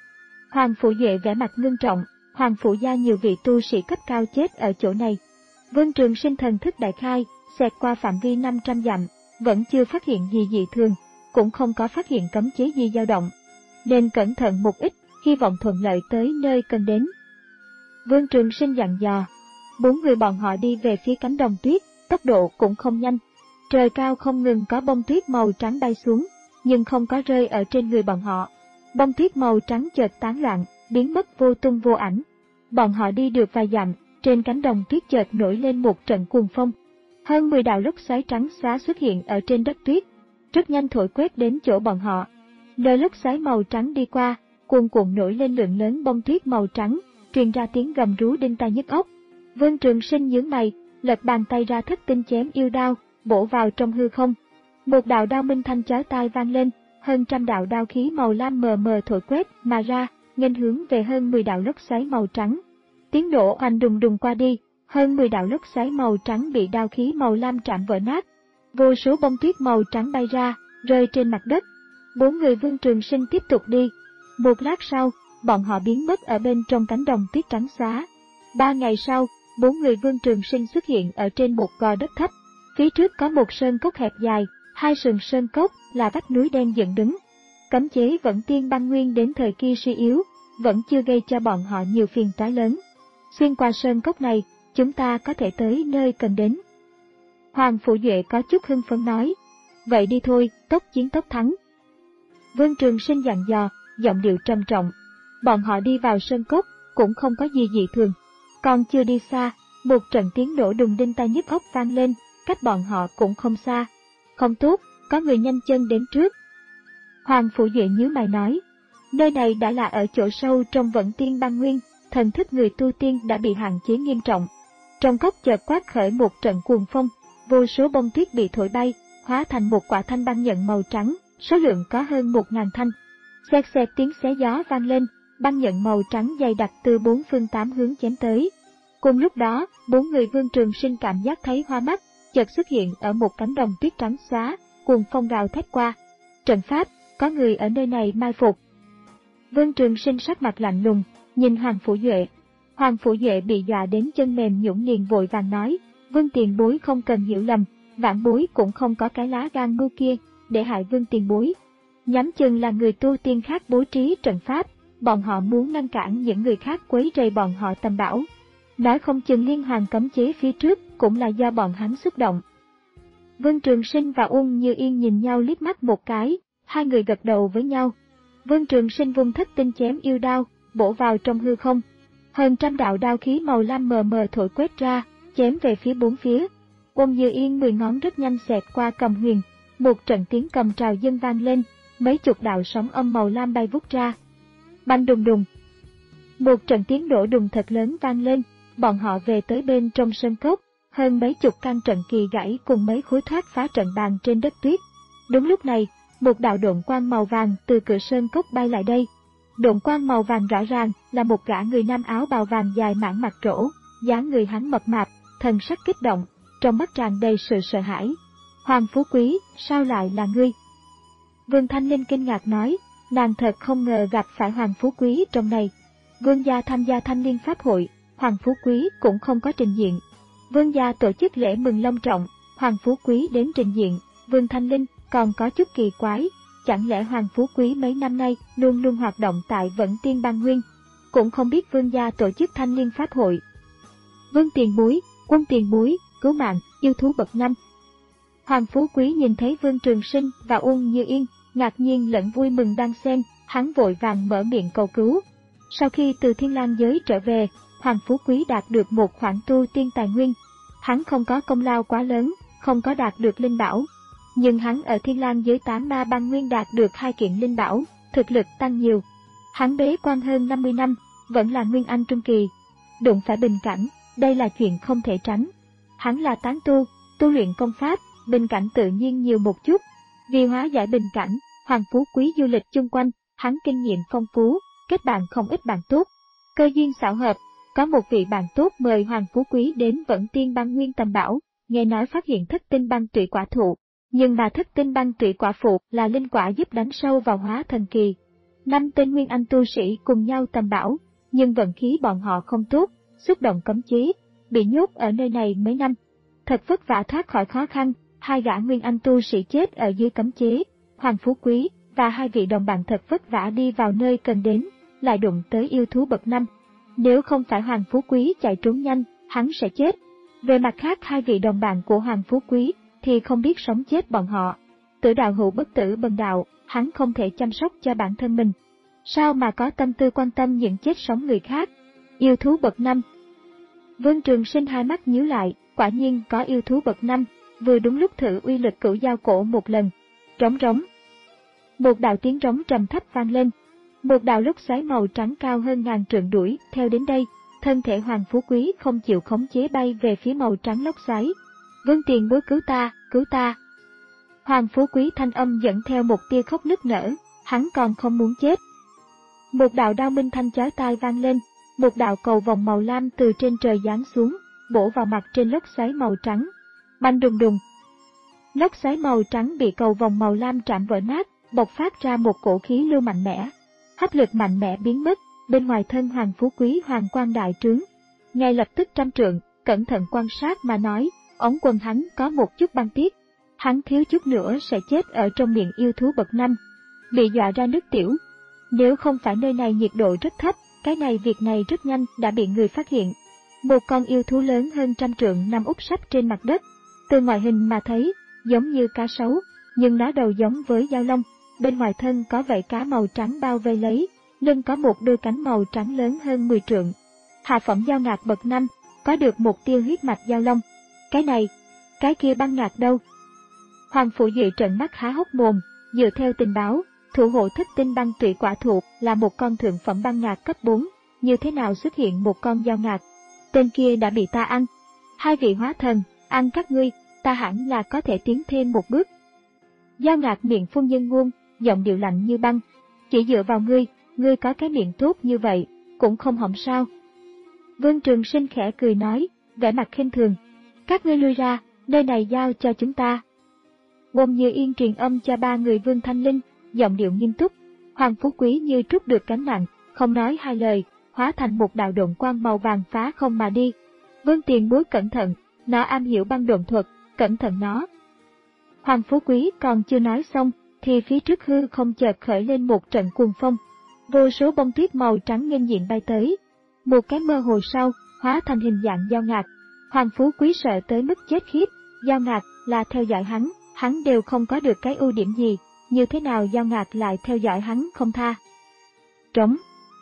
Hoàng Phủ Duệ vẻ mặt ngưng trọng, Hoàng Phủ gia nhiều vị tu sĩ cấp cao chết ở chỗ này. Vương Trường Sinh thần thức đại khai, xẹt qua phạm vi năm trăm dặm, vẫn chưa phát hiện gì dị thường, cũng không có phát hiện cấm chế gì dao động. Nên cẩn thận một ít, hy vọng thuận lợi tới nơi cần đến. Vương Trường Sinh dặn dò. Bốn người bọn họ đi về phía cánh đồng tuyết, tốc độ cũng không nhanh. Trời cao không ngừng có bông tuyết màu trắng bay xuống, nhưng không có rơi ở trên người bọn họ. Bông tuyết màu trắng chợt tán loạn, biến mất vô tung vô ảnh. Bọn họ đi được vài dặm, trên cánh đồng tuyết chợt nổi lên một trận cuồng phong. Hơn mười đạo lốc xoáy trắng xóa xuất hiện ở trên đất tuyết, rất nhanh thổi quét đến chỗ bọn họ. Nơi lốc xoáy màu trắng đi qua, cuồn cuộn nổi lên lượng lớn bông tuyết màu trắng, truyền ra tiếng gầm rú đinh tai nhức óc. Vương Trường Sinh nhướng mày, lật bàn tay ra thất tinh chém yêu đao, bổ vào trong hư không. Một đạo đao minh thanh chói tai vang lên, hơn trăm đạo đao khí màu lam mờ mờ thổi quét mà ra, nghênh hướng về hơn mười đạo lốc xoáy màu trắng. Tiếng nổ oanh đùng đùng qua đi, hơn mười đạo lốc xoáy màu trắng bị đao khí màu lam chạm vỡ nát. Vô số bông tuyết màu trắng bay ra, rơi trên mặt đất. Bốn người Vương Trường Sinh tiếp tục đi. Một lát sau, bọn họ biến mất ở bên trong cánh đồng tuyết trắng xóa. Ba ngày sau, bốn người Vương Trường Sinh xuất hiện ở trên một gò đất thấp. Phía trước có một sơn cốc hẹp dài, hai sườn sơn cốc là vách núi đen dựng đứng. Cấm chế Vẫn Tiên Băng Nguyên đến thời kỳ suy yếu, vẫn chưa gây cho bọn họ nhiều phiền toái lớn. Xuyên qua sơn cốc này, chúng ta có thể tới nơi cần đến. Hoàng Phủ Duệ có chút hưng phấn nói, vậy đi thôi, tốc chiến tốc thắng. Vương Trường Sinh dặn dò, giọng điệu trầm trọng. Bọn họ đi vào sơn cốc, cũng không có gì dị thường. Còn chưa đi xa, một trận tiếng nổ đùng đinh tai nhức óc vang lên, cách bọn họ cũng không xa. Không tốt, có người nhanh chân đến trước. Hoàng Phủ Duệ nhíu mày nói, nơi này đã là ở chỗ sâu trong Vẫn Tiên Băng Nguyên, thần thức người tu tiên đã bị hạn chế nghiêm trọng. Trong cốc chợt quát khởi một trận cuồng phong, vô số bông tuyết bị thổi bay, hóa thành một quả thanh băng nhận màu trắng, số lượng có hơn một ngàn thanh. Xẹt xẹt tiếng xé gió vang lên, băng nhận màu trắng dày đặc từ bốn phương tám hướng chém tới. Cùng lúc đó, bốn người Vương Trường Sinh cảm giác thấy hoa mắt, chợt xuất hiện ở một cánh đồng tuyết trắng xóa, cuồng phong gào thét qua. Trận pháp, có người ở nơi này mai phục. Vương Trường Sinh sắc mặt lạnh lùng, nhìn Hoàng Phủ Duệ. Hoàng Phủ Duệ bị dọa đến chân mềm nhũn liền vội vàng nói, Vương tiền bối không cần hiểu lầm, vãn bối cũng không có cái lá gan ngu kia, để hại Vương tiền bối. Nhắm chừng là người tu tiên khác bố trí trận pháp, bọn họ muốn ngăn cản những người khác quấy rầy bọn họ tầm bảo. Nói không chừng liên hoàn cấm chế phía trước cũng là do bọn hắn xúc động. Vương Trường Sinh và Uông Như Yên nhìn nhau liếc mắt một cái, hai người gật đầu với nhau. Vương Trường Sinh vung thất tinh chém yêu đao, bổ vào trong hư không. Hơn trăm đạo đao khí màu lam mờ mờ thổi quét ra, chém về phía bốn phía. Uông Như Yên mười ngón rất nhanh xẹt qua cầm huyền, một trận tiếng cầm trào dâng vang lên, mấy chục đạo sóng âm màu lam bay vút ra. Bành đùng đùng. Một trận tiếng nổ đùng thật lớn vang lên, bọn họ về tới bên trong sơn cốc, hơn mấy chục căn trận kỳ gãy cùng mấy khối thoát phá trận bàn trên đất tuyết. Đúng lúc này, một đạo độn quang màu vàng từ cửa sơn cốc bay lại đây. Độn quang màu vàng rõ ràng là một gã người nam áo bào vàng dài mãn mặt trổ, dáng người hắn mập mạp, thần sắc kích động, trong mắt tràn đầy sự sợ hãi. Hoàng Phú Quý, sao lại là ngươi? Vương Thanh Linh kinh ngạc nói, nàng thật không ngờ gặp phải Hoàng Phú Quý trong này. Vương gia tham gia thanh liên pháp hội, Hoàng Phú Quý cũng không có trình diện. Vương gia tổ chức lễ mừng long trọng, Hoàng Phú Quý đến trình diện. Vương Thanh Linh còn có chút kỳ quái, chẳng lẽ Hoàng Phú Quý mấy năm nay luôn luôn hoạt động tại Vẫn Tiên Băng Nguyên, cũng không biết Vương gia tổ chức thanh liên pháp hội. Vương tiền bối, Quân tiền bối, cứu mạng, yêu thú bậc năm. Hoàng Phú Quý nhìn thấy Vương Trường Sinh và Uông Như Yên, ngạc nhiên lẫn vui mừng đang xen, hắn vội vàng mở miệng cầu cứu. Sau khi từ Thiên Lang giới trở về, Hoàng Phú Quý đạt được một khoản tu tiên tài nguyên. Hắn không có công lao quá lớn, không có đạt được linh bảo, nhưng hắn ở Thiên Lang giới tám ma băng nguyên đạt được hai kiện linh bảo, thực lực tăng nhiều. Hắn bế quan hơn năm mươi năm, vẫn là nguyên anh trung kỳ. Đụng phải bình cảnh, đây là chuyện không thể tránh. Hắn là tán tu, tu luyện công pháp, bình cảnh tự nhiên nhiều một chút. Vì hóa giải bình cảnh, Hoàng Phú Quý du lịch chung quanh, hắn kinh nghiệm phong phú, kết bạn không ít bạn tốt. Cơ duyên xảo hợp, có một vị bạn tốt mời Hoàng Phú Quý đến Vẫn Tiên Băng Nguyên tầm bảo, nghe nói phát hiện thất tinh băng tụy quả thụ. Nhưng mà thất tinh băng tụy quả phụ là linh quả giúp đánh sâu vào hóa thần kỳ. Năm tên nguyên anh tu sĩ cùng nhau tầm bảo, nhưng vận khí bọn họ không tốt, xúc động cấm chế, bị nhốt ở nơi này mấy năm. Thật vất vả thoát khỏi khó khăn, hai gã nguyên anh tu sĩ chết ở dưới cấm chế. Hoàng Phú Quý và hai vị đồng bạn thật vất vả đi vào nơi cần đến, lại đụng tới yêu thú bậc năm. Nếu không phải Hoàng Phú Quý chạy trốn nhanh, hắn sẽ chết. Về mặt khác, hai vị đồng bạn của Hoàng Phú Quý thì không biết sống chết bọn họ. Tử đạo hữu bất tử bần đạo, hắn không thể chăm sóc cho bản thân mình. Sao mà có tâm tư quan tâm những chết sống người khác? Yêu thú bậc năm. Vương Trường Sinh hai mắt nhíu lại, quả nhiên có yêu thú bậc năm, vừa đúng lúc thử uy lực cửu dao cổ một lần. Trống rống. Một đạo tiếng rống trầm thấp vang lên. Một đạo lốc xoáy màu trắng cao hơn ngàn trượng đuổi theo đến đây, thân thể Hoàng Phú Quý không chịu khống chế bay về phía màu trắng lốc xoáy. Vương tiền bối cứu ta, cứu ta. Hoàng Phú Quý thanh âm dẫn theo một tia khóc nức nở, hắn còn không muốn chết. Một đạo đao minh thanh chói tai vang lên, một đạo cầu vòng màu lam từ trên trời giáng xuống, bổ vào mặt trên lốc xoáy màu trắng. Bành đùng đùng. Lốc xoáy màu trắng bị cầu vòng màu lam chạm vỡ nát, bộc phát ra một cổ khí lưu mạnh mẽ. Hấp lực mạnh mẽ biến mất, bên ngoài thân Hoàng Phú Quý hoàng quang đại trướng. Ngay lập tức trăm trượng, cẩn thận quan sát mà nói, ống quần hắn có một chút băng tiết. Hắn thiếu chút nữa sẽ chết ở trong miệng yêu thú bậc năm, bị dọa ra nước tiểu. Nếu không phải nơi này nhiệt độ rất thấp, cái này việc này rất nhanh đã bị người phát hiện. Một con yêu thú lớn hơn trăm trượng nằm úp sấp trên mặt đất. Từ ngoại hình mà thấy, giống như cá sấu, nhưng nó đầu giống với dao long. Bên ngoài thân có vảy cá màu trắng bao vây lấy, lưng có một đôi cánh màu trắng lớn hơn mười trượng. Hạ phẩm dao ngạc bậc năm, có được một tia huyết mạch dao long. Cái này, cái kia băng ngạc đâu? Hoàng Phủ Duệ trợn mắt há hốc mồm, dựa theo tình báo, thủ hộ thất tinh băng tụy quả thụ là một con thượng phẩm băng ngạc cấp bốn, như thế nào xuất hiện một con dao ngạc? Tên kia đã bị ta ăn. Hai vị hóa thần, ăn các ngươi, ta hẳn là có thể tiến thêm một bước. Dao ngạc miệng phun nhân ngôn, giọng điệu lạnh như băng. Chỉ dựa vào ngươi, ngươi có cái miệng tốt như vậy, cũng không hỏng sao. Vương Trường Sinh khẽ cười nói, vẻ mặt khinh thường. Các ngươi lui ra, nơi này giao cho chúng ta. Bồm Như Yên truyền âm cho ba người Vương Thanh Linh, giọng điệu nghiêm túc. Hoàng Phú Quý như trút được gánh nặng, không nói hai lời, hóa thành một đạo độn quang màu vàng phá không mà đi. Vương Tiền Bối cẩn thận, nó am hiểu băng độn thuật, cẩn thận nó. Hoàng Phú Quý còn chưa nói xong, thì phía trước hư không chợt khởi lên một trận cuồng phong. Vô số bông tuyết màu trắng nghênh diện bay tới. Một cái mơ hồ sau, hóa thành hình dạng dao ngạc. Hoàng Phú Quý sợ tới mức chết khiếp, dao ngạc là theo dõi hắn, hắn đều không có được cái ưu điểm gì, như thế nào dao ngạc lại theo dõi hắn không tha. Trống.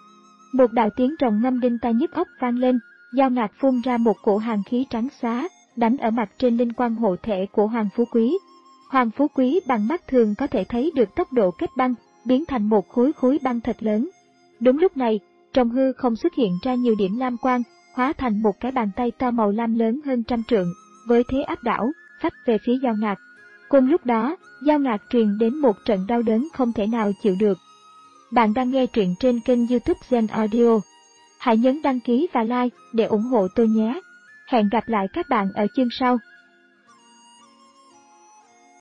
Một đạo tiếng rồng ngâm đinh tai nhức óc vang lên, dao ngạc phun ra một cổ hàn khí trắng xá, đánh ở mặt trên linh quang hộ thể của Hoàng Phú Quý. Hoàng Phú Quý bằng mắt thường có thể thấy được tốc độ kết băng, biến thành một khối khối băng thật lớn. Đúng lúc này, trong hư không xuất hiện ra nhiều điểm lam quang, hóa thành một cái bàn tay to màu lam lớn hơn trăm trượng, với thế áp đảo, phách về phía dao ngạc. Cùng lúc đó, dao ngạc truyền đến một trận đau đớn không thể nào chịu được. Bạn đang nghe truyện trên kênh YouTube Gen Audio. Hãy nhấn đăng ký và like để ủng hộ tôi nhé. Hẹn gặp lại các bạn ở chương sau.